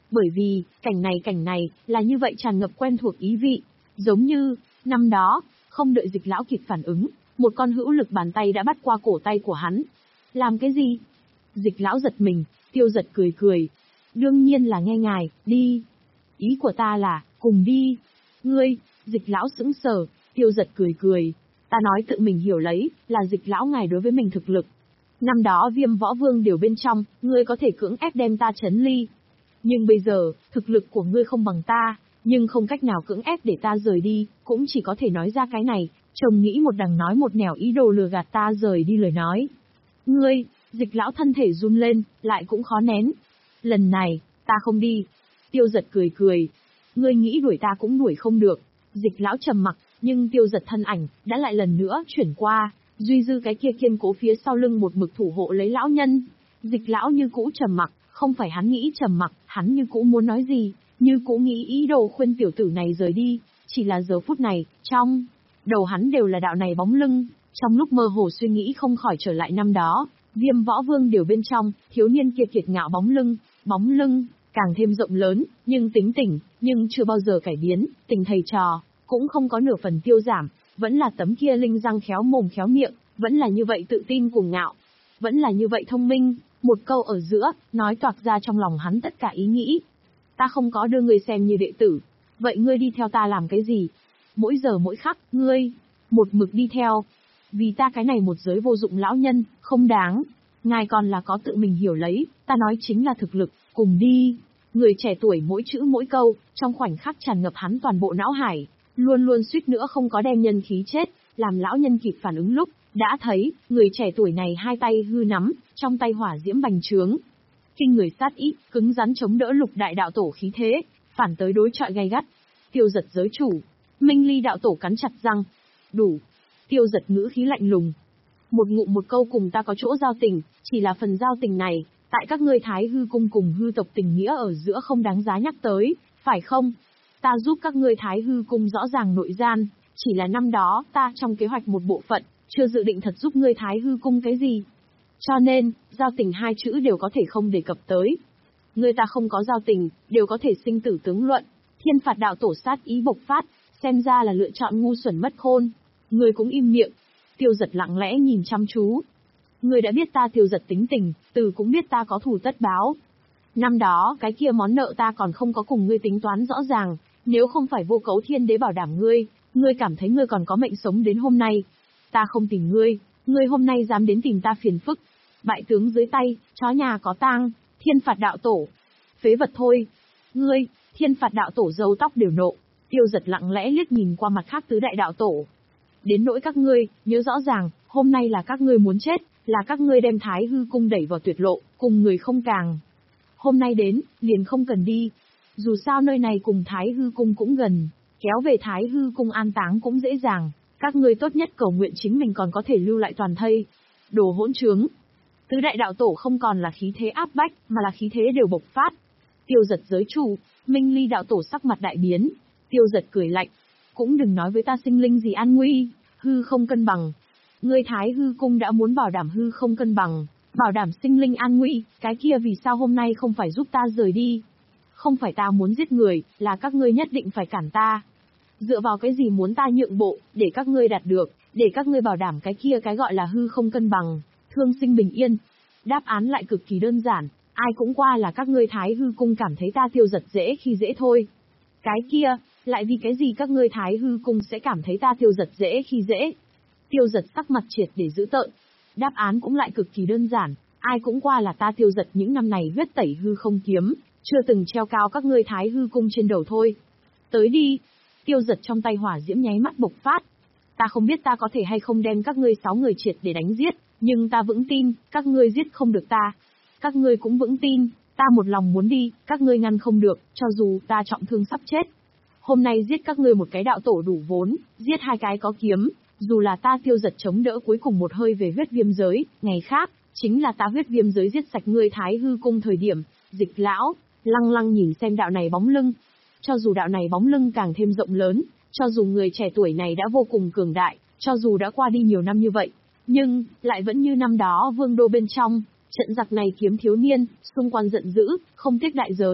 Bởi vì, cảnh này cảnh này, là như vậy tràn ngập quen thuộc ý vị. Giống như, năm đó, không đợi Dịch lão kịp phản ứng, một con hữu lực bàn tay đã bắt qua cổ tay của hắn. Làm cái gì? Dịch lão giật mình, Tiêu Giật cười cười. Đương nhiên là nghe ngài, đi. Ý của ta là, cùng đi. Ngươi, Dịch lão sững sờ, Tiêu Giật cười cười. Ta nói tự mình hiểu lấy, là Dịch lão ngài đối với mình thực lực. Năm đó Viêm Võ Vương đều bên trong, ngươi có thể cưỡng ép đem ta trấn ly. Nhưng bây giờ, thực lực của ngươi không bằng ta, nhưng không cách nào cưỡng ép để ta rời đi, cũng chỉ có thể nói ra cái này. Chồng nghĩ một đằng nói một nẻo ý đồ lừa gạt ta rời đi lời nói. Ngươi, Dịch lão thân thể run lên, lại cũng khó nén. Lần này, ta không đi. Tiêu Giật cười cười. Ngươi nghĩ đuổi ta cũng đuổi không được. Dịch lão trầm mặc, nhưng Tiêu Giật thân ảnh, đã lại lần nữa chuyển qua, duy dư cái kia kiên cố phía sau lưng một mực thủ hộ lấy lão nhân. Dịch lão như cũ trầm mặc, không phải hắn nghĩ trầm mặc, hắn như cũ muốn nói gì, như cũ nghĩ ý đồ khuyên tiểu tử này rời đi, chỉ là giờ phút này, trong đầu hắn đều là đạo này bóng lưng, trong lúc mơ hồ suy nghĩ không khỏi trở lại năm đó, Viêm Võ Vương đều bên trong, thiếu niên kia kiệt ngạo bóng lưng, bóng lưng, càng thêm rộng lớn, nhưng tính tình, nhưng chưa bao giờ cải biến, tình thầy trò, cũng không có nửa phần tiêu giảm, vẫn là tấm kia linh răng khéo mồm khéo miệng, vẫn là như vậy tự tin cuồng ngạo, vẫn là như vậy thông minh, một câu ở giữa, nói toạc ra trong lòng hắn tất cả ý nghĩ. Ta không có đưa ngươi xem như đệ tử, vậy ngươi đi theo ta làm cái gì? Mỗi giờ mỗi khắc, ngươi, một mực đi theo. Vì ta cái này một giới vô dụng lão nhân, không đáng. Ngài còn là có tự mình hiểu lấy, ta nói chính là thực lực, cùng đi. Người trẻ tuổi mỗi chữ mỗi câu, trong khoảnh khắc tràn ngập hắn toàn bộ não hải, luôn luôn suýt nữa không có đem nhân khí chết, làm lão nhân kịp phản ứng lúc, đã thấy, người trẻ tuổi này hai tay hư nắm, trong tay hỏa diễm bành trướng. Kinh người sát ý, cứng rắn chống đỡ Lục đại đạo tổ khí thế, phản tới đối chọi gay gắt. Tiêu Giật giới chủ, Minh Ly đạo tổ cắn chặt răng. Đủ. Tiêu Giật ngữ khí lạnh lùng. Một ngụm một câu cùng ta có chỗ giao tình, chỉ là phần giao tình này, tại các ngươi Thái Hư cung cùng hư tộc tình nghĩa ở giữa không đáng giá nhắc tới, phải không? Ta giúp các ngươi Thái Hư cung rõ ràng nội gian, chỉ là năm đó ta trong kế hoạch một bộ phận, chưa dự định thật giúp ngươi Thái Hư cung cái gì. Cho nên, giao tình hai chữ đều có thể không đề cập tới. Ngươi ta không có giao tình, đều có thể sinh tử tướng luận. Thiên phạt đạo tổ sát ý bộc phát, xem ra là lựa chọn ngu xuẩn mất khôn. Ngươi cũng im miệng. Tiêu Giật lặng lẽ nhìn chăm chú. Ngươi đã biết ta Tiêu Giật tính tình, từ cũng biết ta có thù tất báo. Năm đó, cái kia món nợ ta còn không có cùng ngươi tính toán rõ ràng, nếu không phải vô cấu thiên đế bảo đảm ngươi, ngươi cảm thấy ngươi còn có mệnh sống đến hôm nay. Ta không tìm ngươi, ngươi hôm nay dám đến tìm ta phiền phức. Bại tướng dưới tay, chó nhà có tang, thiên phạt đạo tổ. Phế vật thôi. Ngươi, thiên phạt đạo tổ râu tóc đều nộ. Tiêu Giật lặng lẽ liếc nhìn qua mặt khác tứ đại đạo tổ. Đến nỗi các ngươi, nhớ rõ ràng, hôm nay là các ngươi muốn chết, là các ngươi đem Thái Hư cung đẩy vào tuyệt lộ, cùng người không càng. Hôm nay đến, liền không cần đi. Dù sao nơi này cùng Thái Hư cung cũng gần, kéo về Thái Hư cung an táng cũng dễ dàng. Các ngươi tốt nhất cầu nguyện chính mình còn có thể lưu lại toàn thây. Đồ hỗn trướng. Tứ đại đạo tổ không còn là khí thế áp bách, mà là khí thế đều bộc phát. Tiêu Giật giới chủ, Minh Ly đạo tổ sắc mặt đại biến. Tiêu Giật cười lạnh. Cũng đừng nói với ta sinh linh gì an nguy, hư không cân bằng. Ngươi Thái Hư cung đã muốn bảo đảm hư không cân bằng, bảo đảm sinh linh an nguy, cái kia vì sao hôm nay không phải giúp ta rời đi? Không phải ta muốn giết người, là các ngươi nhất định phải cản ta. Dựa vào cái gì muốn ta nhượng bộ, để các ngươi đạt được, để các ngươi bảo đảm cái kia cái gọi là hư không cân bằng, thương sinh bình yên. Đáp án lại cực kỳ đơn giản, ai cũng qua là các ngươi Thái Hư cung cảm thấy ta Tiêu Giật dễ khi dễ thôi. Cái kia, lại vì cái gì các ngươi Thái Hư cung sẽ cảm thấy ta Tiêu Giật dễ khi dễ? Tiêu Giật sắc mặt triệt để giữ tợn. Đáp án cũng lại cực kỳ đơn giản, ai cũng qua là ta Tiêu Giật những năm này huyết tẩy hư không kiếm, chưa từng treo cao các ngươi Thái Hư cung trên đầu thôi. Tới đi. Tiêu Giật trong tay hỏa diễm nháy mắt bộc phát. Ta không biết ta có thể hay không đem các ngươi sáu người triệt để đánh giết, nhưng ta vững tin, các ngươi giết không được ta. Các ngươi cũng vững tin, ta một lòng muốn đi, các ngươi ngăn không được, cho dù ta trọng thương sắp chết. Hôm nay giết các ngươi một cái đạo tổ đủ vốn, giết hai cái có kiếm, dù là ta Tiêu Giật chống đỡ cuối cùng một hơi về huyết viêm giới, ngày khác, chính là ta huyết viêm giới giết sạch ngươi Thái Hư cung thời điểm, Dịch lão, lăng lăng nhìn xem đạo này bóng lưng. Cho dù đạo này bóng lưng càng thêm rộng lớn, cho dù người trẻ tuổi này đã vô cùng cường đại, cho dù đã qua đi nhiều năm như vậy, nhưng, lại vẫn như năm đó vương đô bên trong, trận giặc này kiếm thiếu niên, xung quanh giận dữ, không tiếc đại giới,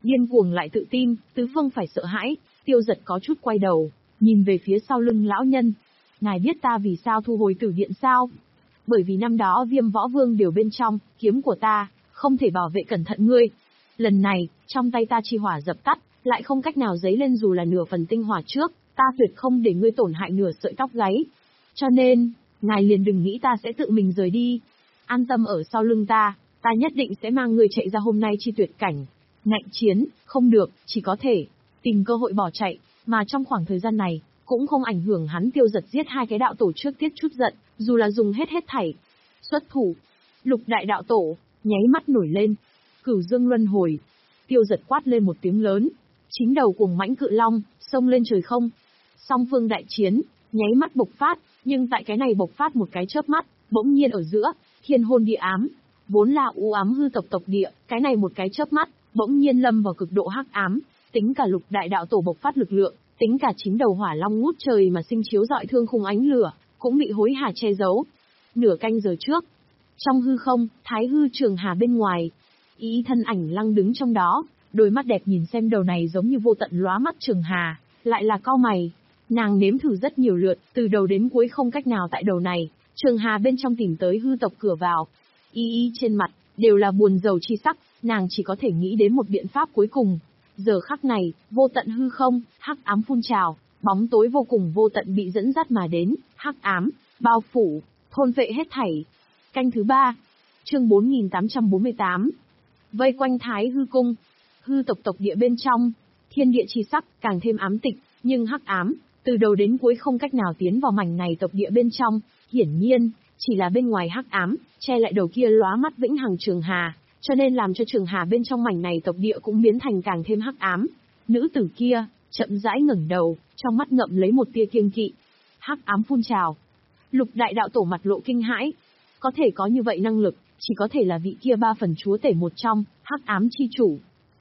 Điên cuồng lại tự tin, tứ phương phải sợ hãi, Tiêu Dật có chút quay đầu, nhìn về phía sau lưng lão nhân. Ngài biết ta vì sao thu hồi tử điện sao? Bởi vì năm đó Viêm Võ Vương đều bên trong, kiếm của ta, không thể bảo vệ cẩn thận ngươi. Lần này, trong tay ta chi hỏa dập tắt, lại không cách nào dấy lên dù là nửa phần tinh hỏa trước, ta tuyệt không để ngươi tổn hại nửa sợi tóc gáy. Cho nên, ngài liền đừng nghĩ ta sẽ tự mình rời đi. An tâm ở sau lưng ta, ta nhất định sẽ mang ngươi chạy ra hôm nay chi tuyệt cảnh. Ngạnh chiến, không được, chỉ có thể tìm cơ hội bỏ chạy, mà trong khoảng thời gian này, cũng không ảnh hưởng hắn Tiêu Dật giết hai cái đạo tổ trước tiết chút giận, dù là dùng hết hết thảy. Xuất thủ, Lục đại đạo tổ, nháy mắt nổi lên. Cửu Dương luân hồi, Tiêu Dật quát lên một tiếng lớn, chính đầu cùng mãnh cự long, xông lên trời không. Song phương đại chiến, nháy mắt bộc phát, nhưng tại cái này bộc phát một cái chớp mắt, bỗng nhiên ở giữa, thiên hôn địa ám, vốn là u ám hư tộc tộc địa, cái này một cái chớp mắt, bỗng nhiên lâm vào cực độ hắc ám, tính cả Lục đại đạo tổ bộc phát lực lượng, tính cả chính đầu hỏa long ngút trời mà sinh chiếu rọi thương khung ánh lửa, cũng bị hối hả che giấu. Nửa canh giờ trước, trong hư không, Thái hư trường hà bên ngoài, ý thân ảnh lăng đứng trong đó, đôi mắt đẹp nhìn xem đầu này giống như vô tận lóa mắt trường hà, lại là cau mày. Nàng nếm thử rất nhiều lượt, từ đầu đến cuối không cách nào tại đầu này, trường hà bên trong tìm tới hư tộc cửa vào. Y y trên mặt, đều là buồn rầu chi sắc, nàng chỉ có thể nghĩ đến một biện pháp cuối cùng. Giờ khắc này, vô tận hư không, hắc ám phun trào, bóng tối vô cùng vô tận bị dẫn dắt mà đến, hắc ám, bao phủ, thôn vệ hết thảy. Canh thứ ba, chương bốn nghìn tám trăm bốn mươi tám. Vây quanh Thái hư cung, hư tộc tộc địa bên trong, thiên địa chi sắc càng thêm ám tịch, nhưng hắc ám, từ đầu đến cuối không cách nào tiến vào mảnh này tộc địa bên trong, hiển nhiên, chỉ là bên ngoài hắc ám, che lại đầu kia lóa mắt vĩnh hằng trường hà, cho nên làm cho trường hà bên trong mảnh này tộc địa cũng biến thành càng thêm hắc ám. Nữ tử kia, chậm rãi ngẩng đầu, trong mắt ngậm lấy một tia kiêng kỵ. Hắc ám phun trào. Lục đại đạo tổ mặt lộ kinh hãi. Có thể có như vậy năng lực, chỉ có thể là vị kia ba phần chúa tể một trong, hắc ám chi chủ.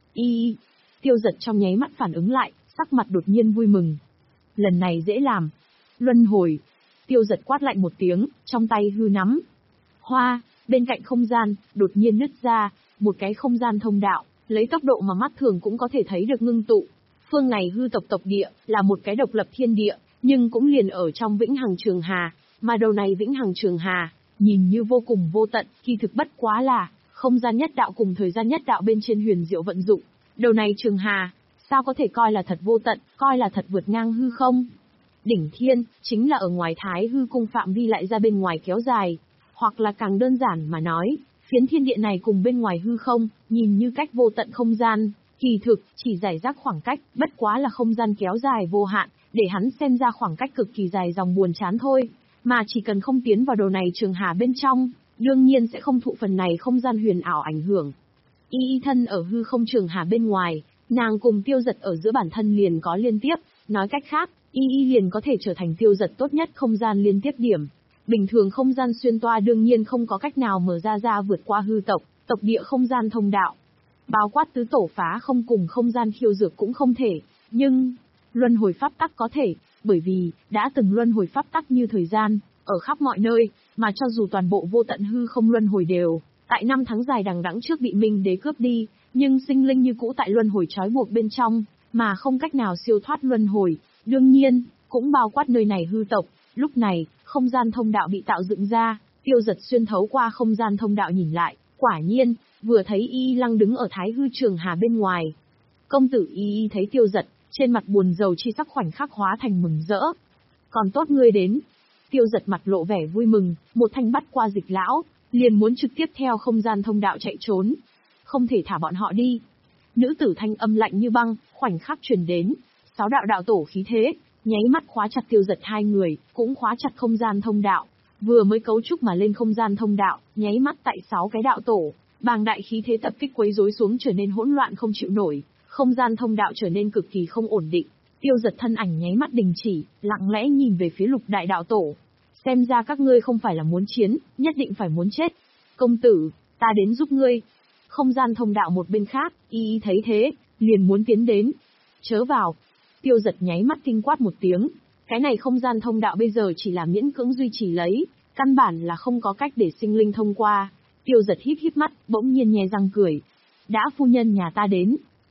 Y, Tiêu Dật trong nháy mắt phản ứng lại, sắc mặt đột nhiên vui mừng. Lần này dễ làm. Luân hồi. Tiêu Dật quát lạnh một tiếng, trong tay hư nắm. Hoa, bên cạnh không gian, đột nhiên nứt ra, một cái không gian thông đạo, lấy tốc độ mà mắt thường cũng có thể thấy được ngưng tụ. Phương này hư tộc tộc địa, là một cái độc lập thiên địa, nhưng cũng liền ở trong vĩnh hằng trường hà, mà đầu này vĩnh hằng trường hà, nhìn như vô cùng vô tận, kỳ thực bất quá là, không gian nhất đạo cùng thời gian nhất đạo bên trên huyền diệu vận dụng. Đầu này trường hà, sao có thể coi là thật vô tận, coi là thật vượt ngang hư không? Đỉnh thiên, chính là ở ngoài Thái hư cung phạm vi lại ra bên ngoài kéo dài, hoặc là càng đơn giản mà nói, phiến thiên địa này cùng bên ngoài hư không, nhìn như cách vô tận không gian, kỳ thực, chỉ giải rác khoảng cách, bất quá là không gian kéo dài vô hạn, để hắn xem ra khoảng cách cực kỳ dài dòng buồn chán thôi, mà chỉ cần không tiến vào đầu này trường hà bên trong, đương nhiên sẽ không thụ phần này không gian huyền ảo ảnh hưởng. Y y thân ở hư không trường hà bên ngoài, nàng cùng Tiêu Dật ở giữa bản thân liền có liên tiếp, nói cách khác, Y y liền có thể trở thành Tiêu Dật tốt nhất không gian liên tiếp điểm. Bình thường không gian xuyên toa đương nhiên không có cách nào mở ra ra vượt qua hư tộc, tộc địa không gian thông đạo. Bao quát tứ tổ phá không cùng không gian khiêu dược cũng không thể, nhưng luân hồi pháp tắc có thể, bởi vì đã từng luân hồi pháp tắc như thời gian, ở khắp mọi nơi, mà cho dù toàn bộ vô tận hư không luân hồi đều, tại năm tháng dài đằng đẵng trước bị Minh Đế cướp đi, nhưng sinh linh như cũ tại luân hồi trói buộc bên trong, mà không cách nào siêu thoát luân hồi, đương nhiên, cũng bao quát nơi này hư tộc. Lúc này, không gian thông đạo bị tạo dựng ra, Tiêu Dật xuyên thấu qua không gian thông đạo nhìn lại, quả nhiên, vừa thấy Y Y lăng đứng ở Thái hư trường hà bên ngoài. Công tử Y Y thấy Tiêu Dật, trên mặt buồn rầu chi sắc khoảnh khắc hóa thành mừng rỡ. Còn tốt ngươi đến. Tiêu Dật mặt lộ vẻ vui mừng, một thanh bắt qua Dịch lão, liền muốn trực tiếp theo không gian thông đạo chạy trốn. Không thể thả bọn họ đi. Nữ tử thanh âm lạnh như băng, khoảnh khắc truyền đến, sáu đạo đạo tổ khí thế, nháy mắt khóa chặt Tiêu Dật hai người, cũng khóa chặt không gian thông đạo. Vừa mới cấu trúc mà lên không gian thông đạo, nháy mắt tại sáu cái đạo tổ, bàng đại khí thế tập kích quấy rối xuống trở nên hỗn loạn không chịu nổi, không gian thông đạo trở nên cực kỳ không ổn định. Tiêu Dật thân ảnh nháy mắt đình chỉ, lặng lẽ nhìn về phía lục đại đạo tổ. Xem ra các ngươi không phải là muốn chiến, nhất định phải muốn chết. Công tử, ta đến giúp ngươi. Không gian thông đạo một bên khác, Y Y thấy thế, liền muốn tiến đến. Chớ vào. Tiêu Dật nháy mắt kinh quát một tiếng. Cái này không gian thông đạo bây giờ chỉ là miễn cưỡng duy trì lấy, căn bản là không có cách để sinh linh thông qua. Tiêu Dật híp híp mắt, bỗng nhiên nhè răng cười. Đã phu nhân nhà ta đến.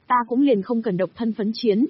ta cũng liền không cần độc thân phấn chiến.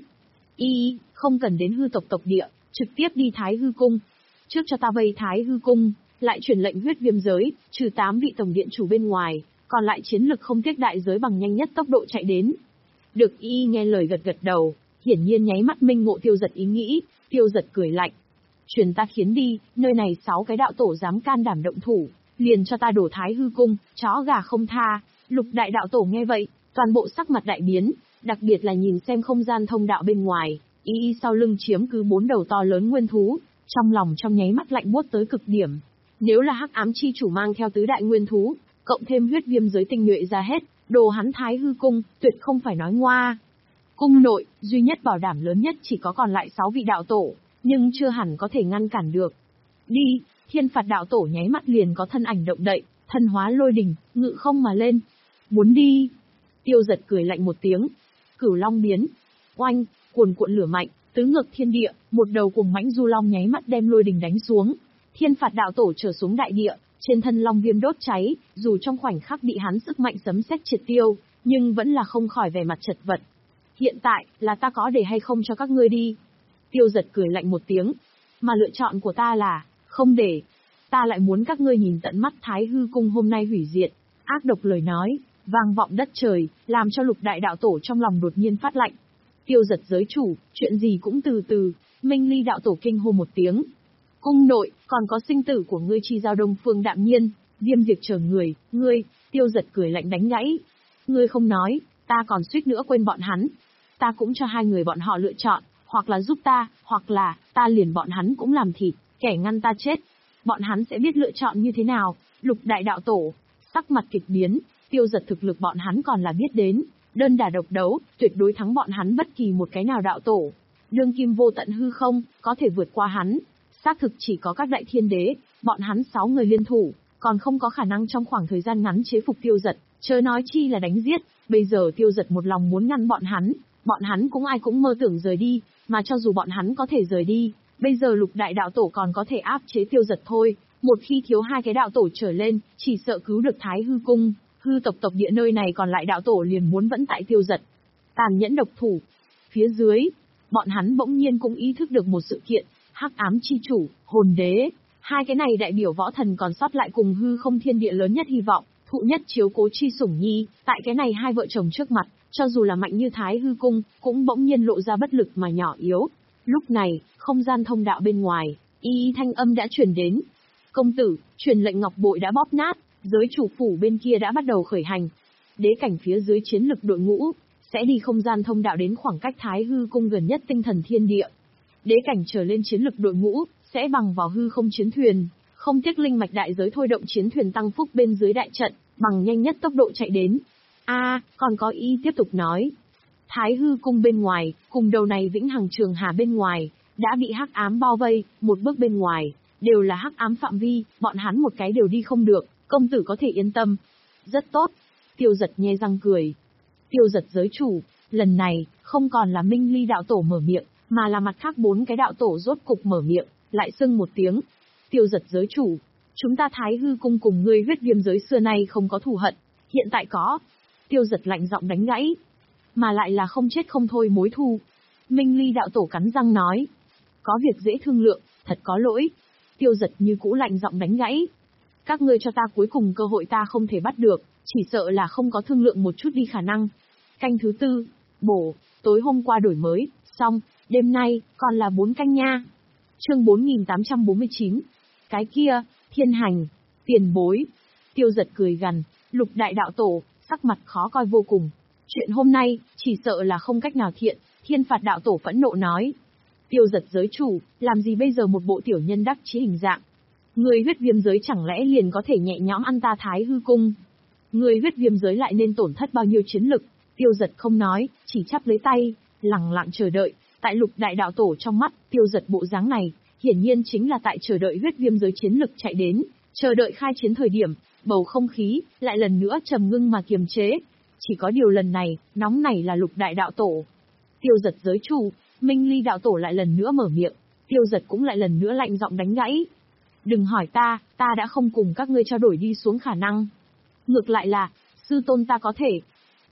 Y, không cần đến hư tộc tộc địa, trực tiếp đi Thái Hư Cung. Trước cho ta vây Thái Hư Cung, lại truyền lệnh huyết viêm giới, trừ tám vị tổng điện chủ bên ngoài, còn lại chiến lực không tiếc đại giới bằng nhanh nhất tốc độ chạy đến. Được Y nghe lời gật gật đầu, hiển nhiên nháy mắt minh ngộ Tiêu Giật ý nghĩ, Tiêu Giật cười lạnh. Truyền ta khiến đi, nơi này sáu cái đạo tổ dám can đảm động thủ, liền cho ta đổ Thái Hư Cung, chó gà không tha. Lục đại đạo tổ nghe vậy, toàn bộ sắc mặt đại biến, đặc biệt là nhìn xem không gian thông đạo bên ngoài, Y sau lưng chiếm cứ bốn đầu to lớn nguyên thú, trong lòng trong nháy mắt lạnh buốt tới cực điểm. Nếu là Hắc Ám chi chủ mang theo tứ đại nguyên thú, cộng thêm huyết viêm giới tinh nhuệ ra hết, đồ hắn Thái Hư Cung, tuyệt không phải nói ngoa. Cung nội, duy nhất bảo đảm lớn nhất chỉ có còn lại sáu vị đạo tổ, nhưng chưa hẳn có thể ngăn cản được. Đi, Thiên Phạt đạo tổ nháy mắt liền có thân ảnh động đậy, thân hóa lôi đình, ngự không mà lên. Muốn đi. Tiêu Giật cười lạnh một tiếng. Cửu Long biến. Oanh, cuồn cuộn lửa mạnh, tứ ngược thiên địa, một đầu cùng mãnh du long nháy mắt đem lôi đình đánh xuống. Thiên Phạt đạo tổ trở xuống đại địa, trên thân long viêm đốt cháy, dù trong khoảnh khắc bị hắn sức mạnh sấm sét triệt tiêu, nhưng vẫn là không khỏi vẻ mặt chật vật. Hiện tại, là ta có để hay không cho các ngươi đi? Tiêu Giật cười lạnh một tiếng. Mà lựa chọn của ta là, không để. Ta lại muốn các ngươi nhìn tận mắt Thái Hư Cung hôm nay hủy diệt. Ác độc lời nói, vang vọng đất trời, làm cho lục đại đạo tổ trong lòng đột nhiên phát lạnh. Tiêu Giật giới chủ, chuyện gì cũng từ từ. Minh Ly đạo tổ kinh hô một tiếng. Cung nội, còn có sinh tử của ngươi chi giao Đông Phương Đạm Nhiên, Viêm Việc chờ người, ngươi. Tiêu Giật cười lạnh đánh gãy. Ngươi không nói, ta còn suýt nữa quên bọn hắn. Ta cũng cho hai người bọn họ lựa chọn, hoặc là giúp ta, hoặc là, ta liền bọn hắn cũng làm thịt, kẻ ngăn ta chết. Bọn hắn sẽ biết lựa chọn như thế nào. Lục đại đạo tổ, sắc mặt kịch biến, Tiêu Giật thực lực bọn hắn còn là biết đến, đơn đả độc đấu, tuyệt đối thắng bọn hắn bất kỳ một cái nào đạo tổ. Đương kim vô tận hư không, có thể vượt qua hắn. Xác thực chỉ có các đại thiên đế, bọn hắn sáu người liên thủ, còn không có khả năng trong khoảng thời gian ngắn chế phục Tiêu Giật, chớ nói chi là đánh giết. Bây giờ Tiêu Giật một lòng muốn ngăn bọn hắn, bọn hắn cũng ai cũng mơ tưởng rời đi, mà cho dù bọn hắn có thể rời đi, bây giờ lục đại đạo tổ còn có thể áp chế Tiêu Giật thôi. Một khi thiếu hai cái đạo tổ trở lên, chỉ sợ cứu được Thái Hư Cung, hư tộc tộc địa nơi này còn lại đạo tổ liền muốn vẫn tại Tiêu Giật. Tàn nhẫn độc thủ. Phía dưới, bọn hắn bỗng nhiên cũng ý thức được một sự kiện, Hắc Ám chi chủ, hồn đế, hai cái này đại biểu võ thần còn sót lại cùng hư không thiên địa lớn nhất hy vọng, thụ nhất chiếu cố chi sủng nhi, tại cái này hai vợ chồng trước mặt, cho dù là mạnh như Thái Hư Cung, cũng bỗng nhiên lộ ra bất lực mà nhỏ yếu. Lúc này, không gian thông đạo bên ngoài, y thanh âm đã truyền đến. Công tử, truyền lệnh ngọc bội đã bóp nát, giới chủ phủ bên kia đã bắt đầu khởi hành. Đế cảnh phía dưới chiến lực đội ngũ, sẽ đi không gian thông đạo đến khoảng cách Thái Hư Cung gần nhất tinh thần thiên địa. Đế cảnh trở lên chiến lực đội ngũ, sẽ bằng vào hư không chiến thuyền, không tiếc linh mạch đại giới thôi động chiến thuyền tăng phúc bên dưới đại trận, bằng nhanh nhất tốc độ chạy đến. A, à, còn có y tiếp tục nói. Thái Hư Cung bên ngoài, cùng đầu này vĩnh hằng trường hà bên ngoài, đã bị hắc ám bao vây, một bước bên ngoài, đều là hắc ám phạm vi, bọn hắn một cái đều đi không được, công tử có thể yên tâm. Rất tốt. Tiêu Giật nhe răng cười. Tiêu Giật giới chủ, lần này, không còn là Minh Ly đạo tổ mở miệng, mà là mặt khác bốn cái đạo tổ rốt cục mở miệng, lại xưng một tiếng. Tiêu Giật giới chủ, chúng ta Thái Hư Cung cùng ngươi huyết viêm giới xưa nay không có thù hận, hiện tại có. Tiêu Giật lạnh giọng đánh gãy. Mà lại là không chết không thôi mối thù. Minh Ly đạo tổ cắn răng nói. Có việc dễ thương lượng, thật có lỗi. Tiêu Giật như cũ lạnh giọng đánh gãy. Các ngươi cho ta cuối cùng cơ hội ta không thể bắt được, chỉ sợ là không có thương lượng một chút đi khả năng. Canh thứ tư, bổ, tối hôm qua đổi mới, xong, đêm nay, còn là bốn canh nha. Chương bốn nghìn tám trăm bốn mươi chín. Cái kia, thiên hành, tiền bối. Tiêu Giật cười gằn, lục đại đạo tổ, sắc mặt khó coi vô cùng. Chuyện hôm nay, chỉ sợ là không cách nào thiện, Thiên Phạt đạo tổ phẫn nộ nói. Tiêu Giật giới chủ, làm gì bây giờ một bộ tiểu nhân đắc chí hình dạng. Người huyết viêm giới chẳng lẽ liền có thể nhẹ nhõm ăn ta Thái Hư Cung. Người huyết viêm giới lại nên tổn thất bao nhiêu chiến lực. Tiêu Giật không nói, chỉ chắp lấy tay, lặng lặng chờ đợi. Tại lục đại đạo tổ trong mắt, Tiêu Giật bộ dáng này, hiển nhiên chính là tại chờ đợi huyết viêm giới chiến lực chạy đến, chờ đợi khai chiến thời điểm, bầu không khí, lại lần nữa trầm ngưng mà kiềm chế. Chỉ có điều lần này, nóng này là lục đại đạo tổ. Tiêu Giật giới chủ, Minh Ly đạo tổ lại lần nữa mở miệng, Tiêu Giật cũng lại lần nữa lạnh giọng đánh gãy. Đừng hỏi ta, ta đã không cùng các ngươi trao đổi đi xuống khả năng. Ngược lại là, sư tôn ta có thể.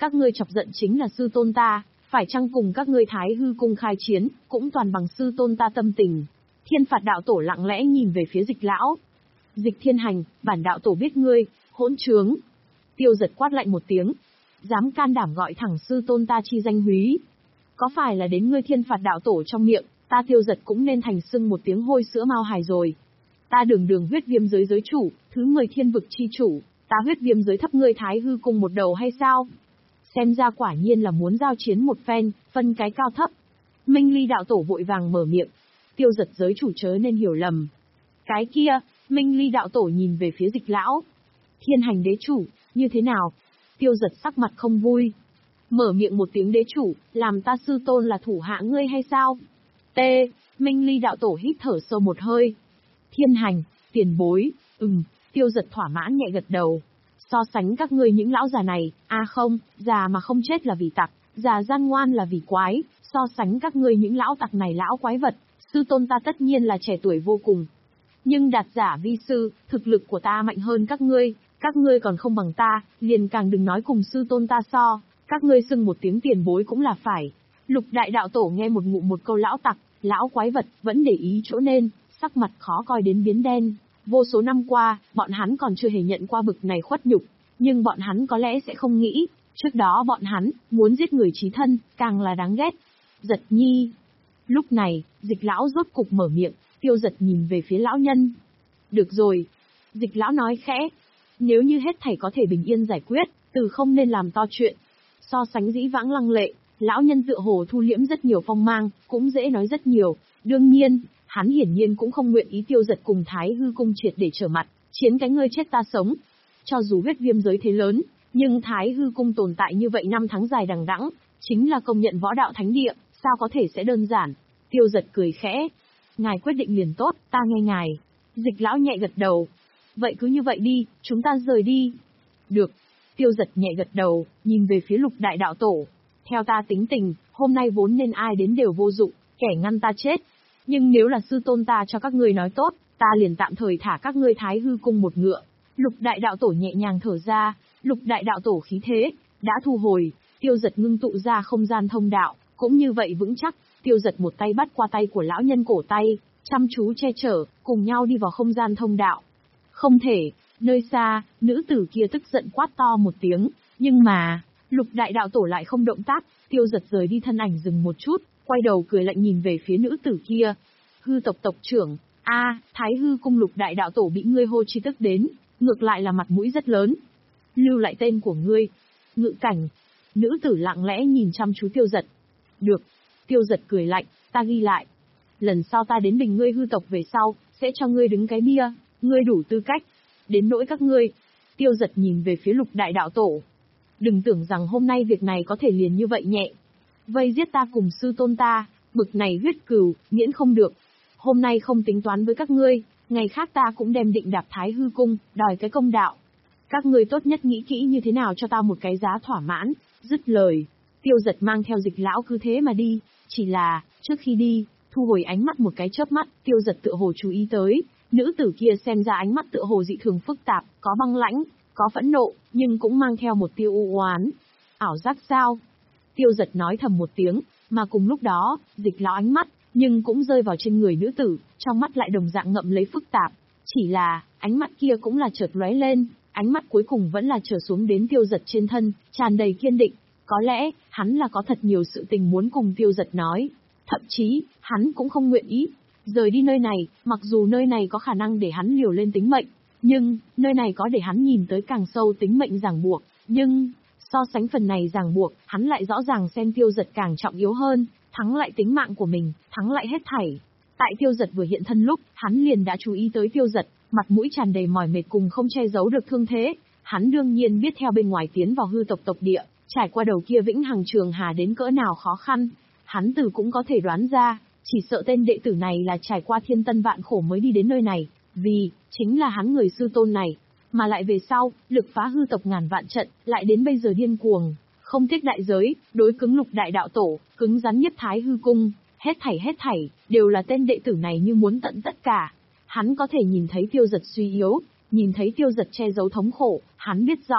các ngươi chọc giận chính là sư tôn ta, phải chăng cùng các ngươi Thái Hư cung khai chiến, cũng toàn bằng sư tôn ta tâm tình. Thiên phạt đạo tổ lặng lẽ nhìn về phía Dịch lão. Dịch Thiên Hành, bản đạo tổ biết ngươi, hỗn trướng. Tiêu Giật quát lạnh một tiếng. Dám can đảm gọi thẳng sư tôn ta chi danh húy. Có phải là đến ngươi thiên phạt đạo tổ trong miệng, ta Tiêu Giật cũng nên thành xưng một tiếng hôi sữa mao hài rồi. Ta đường đường huyết viêm giới giới chủ, thứ mười thiên vực chi chủ, ta huyết viêm giới thấp ngươi Thái Hư cung một đầu hay sao? Xem ra quả nhiên là muốn giao chiến một phen, phân cái cao thấp. Minh Ly đạo tổ vội vàng mở miệng. Tiêu Giật giới chủ chớ nên hiểu lầm. Cái kia, Minh Ly đạo tổ nhìn về phía Dịch lão. Thiên Hành đế chủ, như thế nào? Tiêu Giật sắc mặt không vui. Mở miệng một tiếng đế chủ, làm ta sư tôn là thủ hạ ngươi hay sao? T. Minh Ly đạo tổ hít thở sâu một hơi. Thiên Hành, tiền bối, ừm, Tiêu Giật thỏa mãn nhẹ gật đầu. So sánh các ngươi những lão già này, a à không, già mà không chết là vì tặc, già gian ngoan là vì quái, so sánh các ngươi những lão tặc này lão quái vật, sư tôn ta tất nhiên là trẻ tuổi vô cùng. Nhưng đạt giả vi sư, thực lực của ta mạnh hơn các ngươi, các ngươi còn không bằng ta, liền càng đừng nói cùng sư tôn ta so, các ngươi xưng một tiếng tiền bối cũng là phải. Lục đại đạo tổ nghe một ngụm một câu lão tặc, lão quái vật, vẫn để ý chỗ nên, sắc mặt khó coi đến biến đen. Vô số năm qua, bọn hắn còn chưa hề nhận qua bực này khuất nhục, nhưng bọn hắn có lẽ sẽ không nghĩ, trước đó bọn hắn, muốn giết người chí thân, càng là đáng ghét. Giật nhi. Lúc này, Dịch lão rốt cục mở miệng, Tiêu Giật nhìn về phía lão nhân. Được rồi. Dịch lão nói khẽ. Nếu như hết thảy có thể bình yên giải quyết, từ không nên làm to chuyện. So sánh dĩ vãng lăng lệ, lão nhân dựa hồ thu liễm rất nhiều phong mang, cũng dễ nói rất nhiều. Đương nhiên, hắn hiển nhiên cũng không nguyện ý Tiêu Giật cùng Thái Hư cung triệt để trở mặt, chiến cái ngươi chết ta sống. Cho dù huyết viêm giới thế lớn, nhưng Thái Hư cung tồn tại như vậy năm tháng dài đằng đẵng, chính là công nhận võ đạo thánh địa, sao có thể sẽ đơn giản. Tiêu Giật cười khẽ. Ngài quyết định liền tốt, ta nghe ngài. Dịch lão nhẹ gật đầu. Vậy cứ như vậy đi, chúng ta rời đi. Được. Tiêu Giật nhẹ gật đầu, nhìn về phía Lục đại đạo tổ. Theo ta tính tình, hôm nay vốn nên ai đến đều vô dụng, kẻ ngăn ta chết. Nhưng nếu là sư tôn ta cho các ngươi nói tốt, ta liền tạm thời thả các ngươi Thái Hư cung một ngựa. Lục đại đạo tổ nhẹ nhàng thở ra, Lục đại đạo tổ khí thế đã thu hồi. Tiêu Giật ngưng tụ ra không gian thông đạo, cũng như vậy vững chắc. Tiêu Giật một tay bắt qua tay của lão nhân cổ tay, chăm chú che chở, cùng nhau đi vào không gian thông đạo. Không thể. Nơi xa, nữ tử kia tức giận quát to một tiếng, nhưng mà, Lục đại đạo tổ lại không động tác. Tiêu Giật rời đi thân ảnh dừng một chút, quay đầu cười lạnh nhìn về phía nữ tử kia. Hư tộc tộc trưởng, a, Thái Hư cung Lục đại đạo tổ bị ngươi hô chi tức đến, ngược lại là mặt mũi rất lớn. Lưu lại tên của ngươi. Ngự cảnh. Nữ tử lặng lẽ nhìn chăm chú Tiêu Giật. Được. Tiêu Giật cười lạnh, ta ghi lại. Lần sau ta đến bình ngươi hư tộc về sau, sẽ cho ngươi đứng cái bia, ngươi đủ tư cách. Đến nỗi các ngươi. Tiêu Giật nhìn về phía Lục đại đạo tổ. Đừng tưởng rằng hôm nay việc này có thể liền như vậy nhẹ. Vây giết ta cùng sư tôn ta, bực này huyết cừu, miễn không được. Hôm nay không tính toán với các ngươi, ngày khác ta cũng đem định đạp Thái Hư cung, đòi cái công đạo. Các ngươi tốt nhất nghĩ kỹ như thế nào cho ta một cái giá thỏa mãn. Dứt lời, Tiêu Giật mang theo Dịch lão cứ thế mà đi, chỉ là, trước khi đi, thu hồi ánh mắt một cái chớp mắt, Tiêu Giật tựa hồ chú ý tới, nữ tử kia xem ra ánh mắt tựa hồ dị thường phức tạp, có băng lãnh, có phẫn nộ, nhưng cũng mang theo một tia u oán. Ảo giác sao? Tiêu Giật nói thầm một tiếng, mà cùng lúc đó, Dịch lão ánh mắt, nhưng cũng rơi vào trên người nữ tử, trong mắt lại đồng dạng ngậm lấy phức tạp. Chỉ là, ánh mắt kia cũng là chợt lóe lên, ánh mắt cuối cùng vẫn là trở xuống đến Tiêu Giật trên thân, tràn đầy kiên định. Có lẽ, hắn là có thật nhiều sự tình muốn cùng Tiêu Giật nói. Thậm chí, hắn cũng không nguyện ý rời đi nơi này, mặc dù nơi này có khả năng để hắn liều lên tính mệnh. Nhưng, nơi này có để hắn nhìn tới càng sâu tính mệnh ràng buộc. Nhưng, so sánh phần này ràng buộc, hắn lại rõ ràng xem Tiêu Giật càng trọng yếu hơn, thắng lại tính mạng của mình, thắng lại hết thảy. Tại Tiêu Giật vừa hiện thân lúc, hắn liền đã chú ý tới Tiêu Giật, mặt mũi tràn đầy mỏi mệt cùng không che giấu được thương thế. Hắn đương nhiên biết theo bên ngoài tiến vào hư tộc tộc địa, trải qua đầu kia vĩnh hằng trường hà đến cỡ nào khó khăn. Hắn từ cũng có thể đoán ra, chỉ sợ tên đệ tử này là trải qua thiên tân vạn khổ mới đi đến nơi này, vì, chính là hắn người sư tôn này. Mà lại về sau, lực phá hư tộc ngàn vạn trận, lại đến bây giờ điên cuồng, không tiếc đại giới, đối cứng Lục đại đạo tổ, cứng rắn nhất Thái Hư cung, hết thảy hết thảy, đều là tên đệ tử này như muốn tận tất cả. Hắn có thể nhìn thấy Tiêu Giật suy yếu, nhìn thấy Tiêu Giật che giấu thống khổ, hắn biết rõ,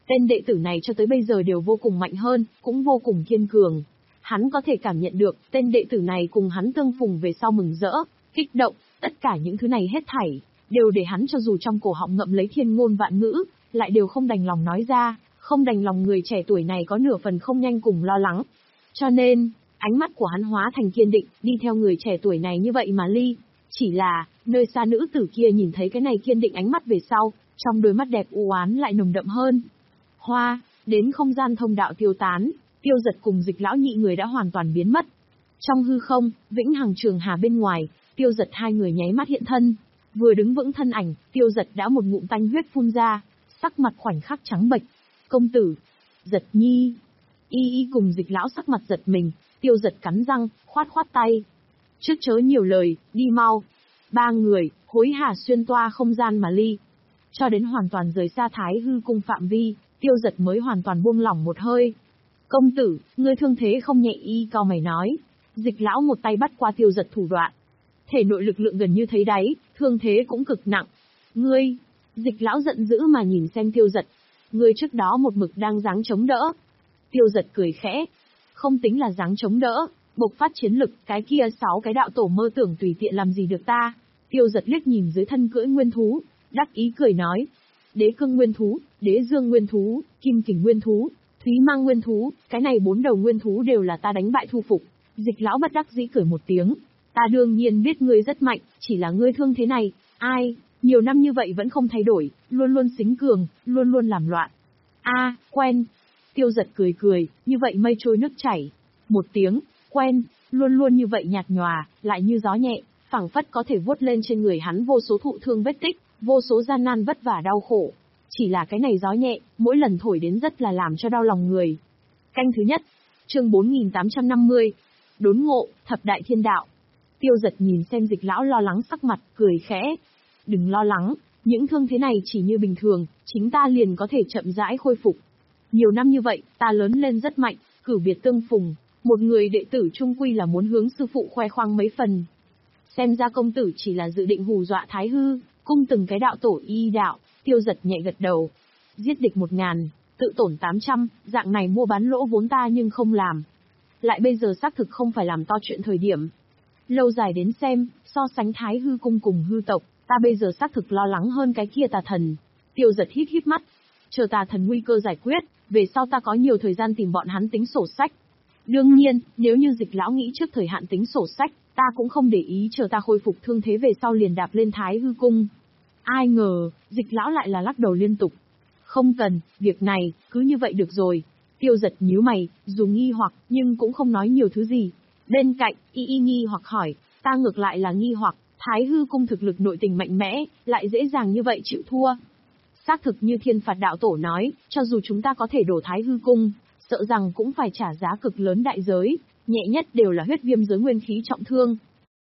Tên đệ tử này cho tới bây giờ đều vô cùng mạnh hơn, cũng vô cùng kiên cường. Hắn có thể cảm nhận được, tên đệ tử này cùng hắn tương phùng về sau mừng rỡ, kích động, tất cả những thứ này hết thảy, đều để hắn cho dù trong cổ họng ngậm lấy thiên ngôn vạn ngữ, lại đều không đành lòng nói ra, không đành lòng người trẻ tuổi này có nửa phần không nhanh cùng lo lắng. Cho nên, ánh mắt của hắn hóa thành kiên định, đi theo người trẻ tuổi này như vậy mà ly. Chỉ là, nơi xa nữ tử kia nhìn thấy cái này kiên định ánh mắt về sau, trong đôi mắt đẹp u oán lại nồng đậm hơn. Hoa, đến không gian thông đạo tiêu tán, Tiêu Giật cùng Dịch lão nhị người đã hoàn toàn biến mất. Trong hư không, Vĩnh Hằng Trường Hà bên ngoài, Tiêu Giật hai người nháy mắt hiện thân. Vừa đứng vững thân ảnh, Tiêu Giật đã một ngụm tanh huyết phun ra, sắc mặt khoảnh khắc trắng bệch. Công tử, Giật nhi. Y y cùng Dịch lão sắc mặt giật mình, Tiêu Giật cắn răng, khoát khoát tay. Trước chớ nhiều lời, đi mau. Ba người, hối hả xuyên toa không gian mà ly. Cho đến hoàn toàn rời xa Thái Hư cung phạm vi, Tiêu Giật mới hoàn toàn buông lỏng một hơi. Công tử, ngươi thương thế không nhẹ, y cao mày nói. Dịch lão một tay bắt qua Tiêu Giật thủ đoạn. Thể nội lực lượng gần như thấy đáy, thương thế cũng cực nặng. Ngươi, Dịch lão giận dữ mà nhìn xem Tiêu Giật. Ngươi trước đó một mực đang giáng chống đỡ. Tiêu Giật cười khẽ. Không tính là giáng chống đỡ, bộc phát chiến lực, cái kia sáu cái đạo tổ mơ tưởng tùy tiện làm gì được ta. Tiêu Giật liếc nhìn dưới thân cưỡi nguyên thú, đắc ý cười nói. Đế cương nguyên thú, đế dương nguyên thú, kim kình nguyên thú, thúy mang nguyên thú, cái này bốn đầu nguyên thú đều là ta đánh bại thu phục. Dịch lão bất đắc dĩ cười một tiếng. Ta đương nhiên biết ngươi rất mạnh, chỉ là ngươi thương thế này, ai, nhiều năm như vậy vẫn không thay đổi, luôn luôn xính cường, luôn luôn làm loạn. A, à, quen. Tiêu Giật cười cười, như vậy mây trôi nước chảy. Một tiếng, quen, luôn luôn như vậy nhạt nhòa, lại như gió nhẹ, phảng phất có thể vuốt lên trên người hắn vô số thụ thương vết tích, vô số gian nan vất vả đau khổ. Chỉ là cái này gió nhẹ, mỗi lần thổi đến rất là làm cho đau lòng người. Canh thứ nhất, chương bốn nghìn tám trăm năm mươi, đốn ngộ, thập đại thiên đạo. Tiêu Giật nhìn xem Dịch lão lo lắng sắc mặt, cười khẽ. Đừng lo lắng, những thương thế này chỉ như bình thường, chính ta liền có thể chậm rãi khôi phục. Nhiều năm như vậy, ta lớn lên rất mạnh, cửu biệt tương phùng, một người đệ tử trung quy là muốn hướng sư phụ khoe khoang mấy phần. Xem ra công tử chỉ là dự định hù dọa Thái Hư cung từng cái đạo tổ y đạo. Tiêu Giật nhẹ gật đầu. Giết địch một ngàn, tự tổn tám trăm, dạng này mua bán lỗ vốn ta nhưng không làm. Lại bây giờ xác thực không phải làm to chuyện thời điểm. Lâu dài đến xem, so sánh Thái Hư cung cùng hư tộc, ta bây giờ xác thực lo lắng hơn cái kia tà thần. Tiêu Giật hít hít mắt. Chờ tà thần nguy cơ giải quyết, về sau ta có nhiều thời gian tìm bọn hắn tính sổ sách. Đương nhiên, nếu như Dịch lão nghĩ trước thời hạn tính sổ sách, ta cũng không để ý, chờ ta khôi phục thương thế về sau liền đạp lên Thái Hư cung. Ai ngờ, Dịch lão lại là lắc đầu liên tục. Không cần, việc này, cứ như vậy được rồi. Tiêu Giật nhíu mày, dù nghi hoặc, nhưng cũng không nói nhiều thứ gì. Bên cạnh, y y nghi hoặc hỏi, ta ngược lại là nghi hoặc, Thái Hư cung thực lực nội tình mạnh mẽ, lại dễ dàng như vậy chịu thua. Xác thực như Thiên Phạt đạo tổ nói, cho dù chúng ta có thể đổ Thái Hư cung, sợ rằng cũng phải trả giá cực lớn đại giới, nhẹ nhất đều là huyết viêm giới nguyên khí trọng thương.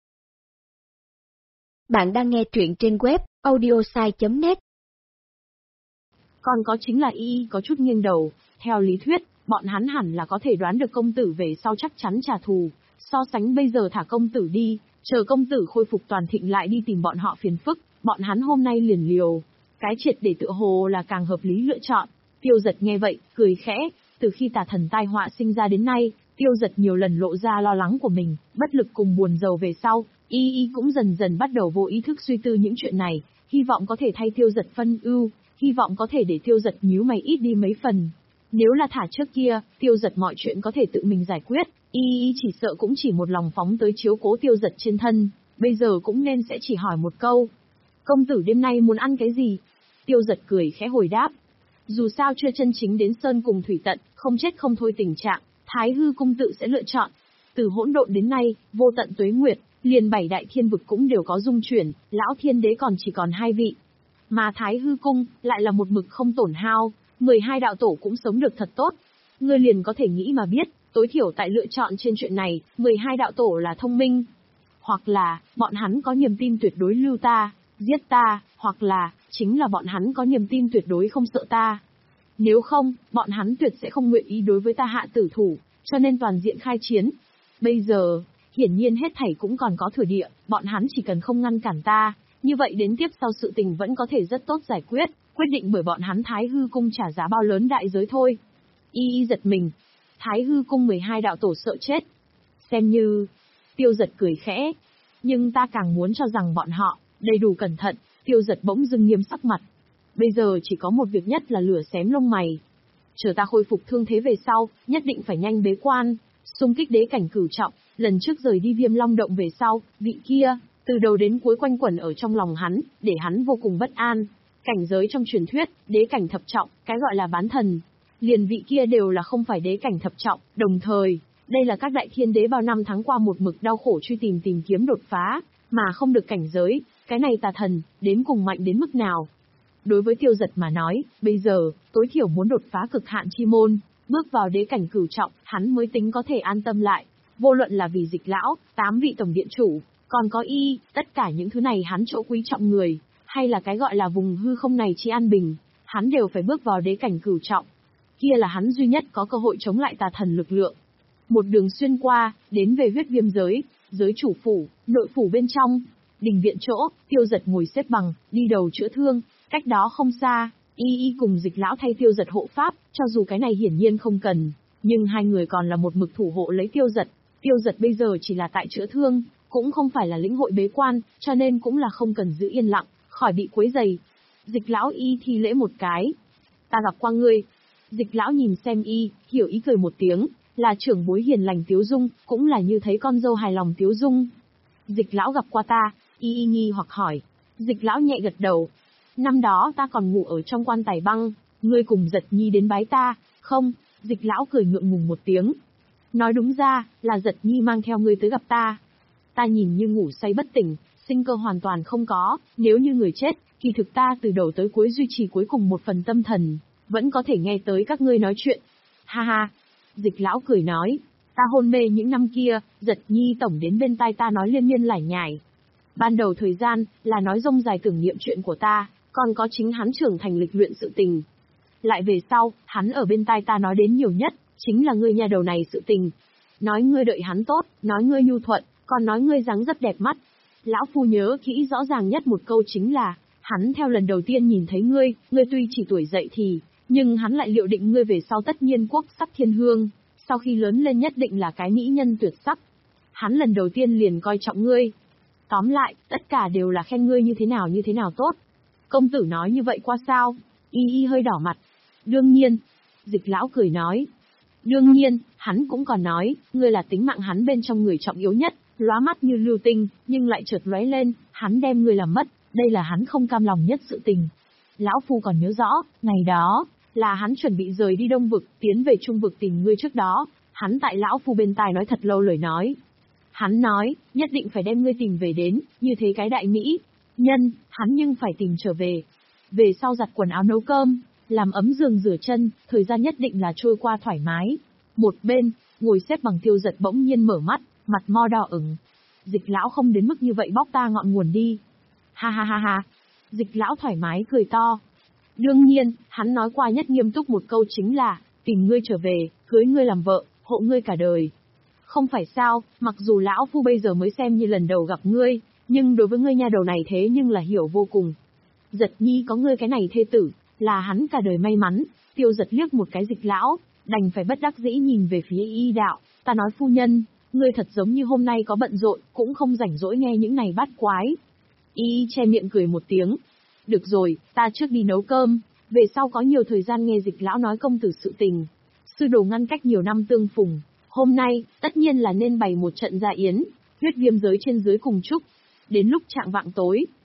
Bạn đang nghe truyện trên web audiosai chấm net. Còn có chính là y y có chút nghiêng đầu, theo lý thuyết, bọn hắn hẳn là có thể đoán được công tử về sau chắc chắn trả thù, so sánh bây giờ thả công tử đi, chờ công tử khôi phục toàn thịnh lại đi tìm bọn họ phiền phức, bọn hắn hôm nay liền liều. Cái triệt để tựa hồ là càng hợp lý lựa chọn. Tiêu Giật nghe vậy, cười khẽ, từ khi tà thần tai họa sinh ra đến nay, Tiêu Giật nhiều lần lộ ra lo lắng của mình, bất lực cùng buồn rầu về sau, y y cũng dần dần bắt đầu vô ý thức suy tư những chuyện này, hy vọng có thể thay Tiêu Giật phân ưu, hy vọng có thể để Tiêu Giật nhíu mày ít đi mấy phần. Nếu là thả trước kia, Tiêu Giật mọi chuyện có thể tự mình giải quyết, y y chỉ sợ cũng chỉ một lòng phóng tới chiếu cố Tiêu Giật trên thân, bây giờ cũng nên sẽ chỉ hỏi một câu. Công tử đêm nay muốn ăn cái gì? Tiêu Giật cười khẽ hồi đáp. Dù sao chưa chân chính đến sơn cùng thủy tận, không chết không thôi tình trạng, Thái Hư cung tự sẽ lựa chọn. Từ hỗn độn đến nay, vô tận tuế nguyệt, liền bảy đại thiên vực cũng đều có dung chuyển, lão thiên đế còn chỉ còn hai vị. Mà Thái Hư cung, lại là một mực không tổn hao, mười hai đạo tổ cũng sống được thật tốt. Ngươi liền có thể nghĩ mà biết, tối thiểu tại lựa chọn trên chuyện này, mười hai đạo tổ là thông minh. Hoặc là, bọn hắn có niềm tin tuyệt đối lưu ta, giết ta, hoặc là, chính là bọn hắn có niềm tin tuyệt đối không sợ ta. Nếu không, bọn hắn tuyệt sẽ không nguyện ý đối với ta hạ tử thủ, cho nên toàn diện khai chiến. Bây giờ, hiển nhiên hết thảy cũng còn có thừa địa, bọn hắn chỉ cần không ngăn cản ta, như vậy đến tiếp sau sự tình vẫn có thể rất tốt giải quyết, quyết định bởi bọn hắn Thái Hư Cung trả giá bao lớn đại giới thôi. Y y giật mình. Thái Hư Cung mười hai đạo tổ sợ chết. Xem như... Tiêu Giật cười khẽ. Nhưng ta càng muốn cho rằng bọn họ đầy đủ cẩn thận. Tiêu Giật bỗng dưng nghiêm sắc mặt. Bây giờ chỉ có một việc nhất là lửa xém lông mày. Chờ ta khôi phục thương thế về sau, nhất định phải nhanh bế quan, xung kích đế cảnh cửu trọng. Lần trước rời đi Viêm Long động về sau, vị kia, từ đầu đến cuối quanh quẩn ở trong lòng hắn, để hắn vô cùng bất an. Cảnh giới trong truyền thuyết, đế cảnh thập trọng, cái gọi là bán thần. Liền vị kia đều là không phải đế cảnh thập trọng, đồng thời, đây là các đại thiên đế bao năm tháng qua một mực đau khổ truy tìm tìm kiếm đột phá, mà không được cảnh giới, cái này tà thần, đến cùng mạnh đến mức nào. Đối với Tiêu Giật mà nói, bây giờ, tối thiểu muốn đột phá cực hạn chi môn, bước vào đế cảnh cửu trọng, hắn mới tính có thể an tâm lại. Vô luận là vì Dịch lão, tám vị tổng điện chủ, còn có y, tất cả những thứ này hắn chỗ quý trọng người, hay là cái gọi là vùng hư không này chi an bình, hắn đều phải bước vào đế cảnh cửu trọng. Kia là hắn duy nhất có cơ hội chống lại tà thần lực lượng. Một đường xuyên qua, đến về huyết viêm giới, giới chủ phủ, nội phủ bên trong, đình viện chỗ, Tiêu Giật ngồi xếp bằng, đi đầu chữa thương, cách đó không xa, y y cùng Dịch lão thay Tiêu Giật hộ pháp, cho dù cái này hiển nhiên không cần, nhưng hai người còn là một mực thủ hộ lấy Tiêu Giật. Tiêu Giật bây giờ chỉ là tại chữa thương, cũng không phải là lĩnh hội bế quan, cho nên cũng là không cần giữ yên lặng, khỏi bị quấy rầy. Dịch lão y thi lễ một cái. Ta gặp qua ngươi. Dịch lão nhìn xem y, hiểu ý cười một tiếng, là trưởng bối hiền lành Tiếu Dung, cũng là như thấy con dâu hài lòng Tiếu Dung. Dịch lão gặp qua ta, y y nghi hoặc hỏi. Dịch lão nhẹ gật đầu. Năm đó ta còn ngủ ở trong quan tài băng, ngươi cùng Giật Nhi đến bái ta, không? Dịch lão cười ngượng ngùng một tiếng. Nói đúng ra, là Giật Nhi mang theo ngươi tới gặp ta. Ta nhìn như ngủ say bất tỉnh, sinh cơ hoàn toàn không có, nếu như người chết, kỳ thực ta từ đầu tới cuối duy trì cuối cùng một phần tâm thần, vẫn có thể nghe tới các ngươi nói chuyện. Ha ha, Dịch lão cười nói, ta hôn mê những năm kia, Giật Nhi tổng đến bên tai ta nói liên miên lải nhải. Ban đầu thời gian, là nói rông dài tưởng niệm chuyện của ta, còn có chính hắn trưởng thành lịch luyện sự tình. Lại về sau, hắn ở bên tai ta nói đến nhiều nhất, chính là ngươi nhà đầu này sự tình. Nói ngươi đợi hắn tốt, nói ngươi nhu thuận, còn nói ngươi dáng rất đẹp mắt. Lão phu nhớ kỹ rõ ràng nhất một câu chính là, hắn theo lần đầu tiên nhìn thấy ngươi, ngươi tuy chỉ tuổi dậy thì, nhưng hắn lại liệu định ngươi về sau tất nhiên quốc sắc thiên hương, sau khi lớn lên nhất định là cái mỹ nhân tuyệt sắc. Hắn lần đầu tiên liền coi trọng ngươi. Tóm lại, tất cả đều là khen ngươi như thế nào như thế nào tốt. Công tử nói như vậy qua sao? Y y hơi đỏ mặt. Đương nhiên. Dịch lão cười nói. Đương nhiên, hắn cũng còn nói, ngươi là tính mạng hắn bên trong người trọng yếu nhất, lóa mắt như lưu tinh, nhưng lại chợt lóe lên, hắn đem ngươi làm mất, đây là hắn không cam lòng nhất sự tình. Lão phu còn nhớ rõ, ngày đó, là hắn chuẩn bị rời đi Đông Vực, tiến về Trung Vực tìm ngươi trước đó, hắn tại lão phu bên tai nói thật lâu lời nói. Hắn nói, nhất định phải đem ngươi tìm về đến, như thế cái đại mỹ nhân, hắn nhưng phải tìm trở về. Về sau giặt quần áo nấu cơm, làm ấm giường rửa chân, thời gian nhất định là trôi qua thoải mái. Một bên, ngồi xếp bằng Tiêu Giật bỗng nhiên mở mắt, mặt mo đỏ ửng. Dịch lão không đến mức như vậy bóc ta ngọn nguồn đi. Ha ha ha ha. Dịch lão thoải mái cười to. Đương nhiên, hắn nói qua nhất nghiêm túc một câu chính là, tìm ngươi trở về, cưới ngươi làm vợ, hộ ngươi cả đời. Không phải sao, mặc dù lão phu bây giờ mới xem như lần đầu gặp ngươi, nhưng đối với ngươi nha đầu này thế nhưng là hiểu vô cùng. Giật Nhi có ngươi cái này thê tử, là hắn cả đời may mắn. Tiêu Giật liếc một cái Dịch lão, đành phải bất đắc dĩ nhìn về phía y đạo, ta nói phu nhân, ngươi thật giống như hôm nay có bận rộn, cũng không rảnh rỗi nghe những này bát quái. Y che miệng cười một tiếng. Được rồi, ta trước đi nấu cơm, về sau có nhiều thời gian nghe Dịch lão nói công tử sự tình. Sư đồ ngăn cách nhiều năm tương phùng, hôm nay, tất nhiên là nên bày một trận gia yến, huyết viêm giới trên dưới cùng chúc. Đến lúc chạng vạng tối,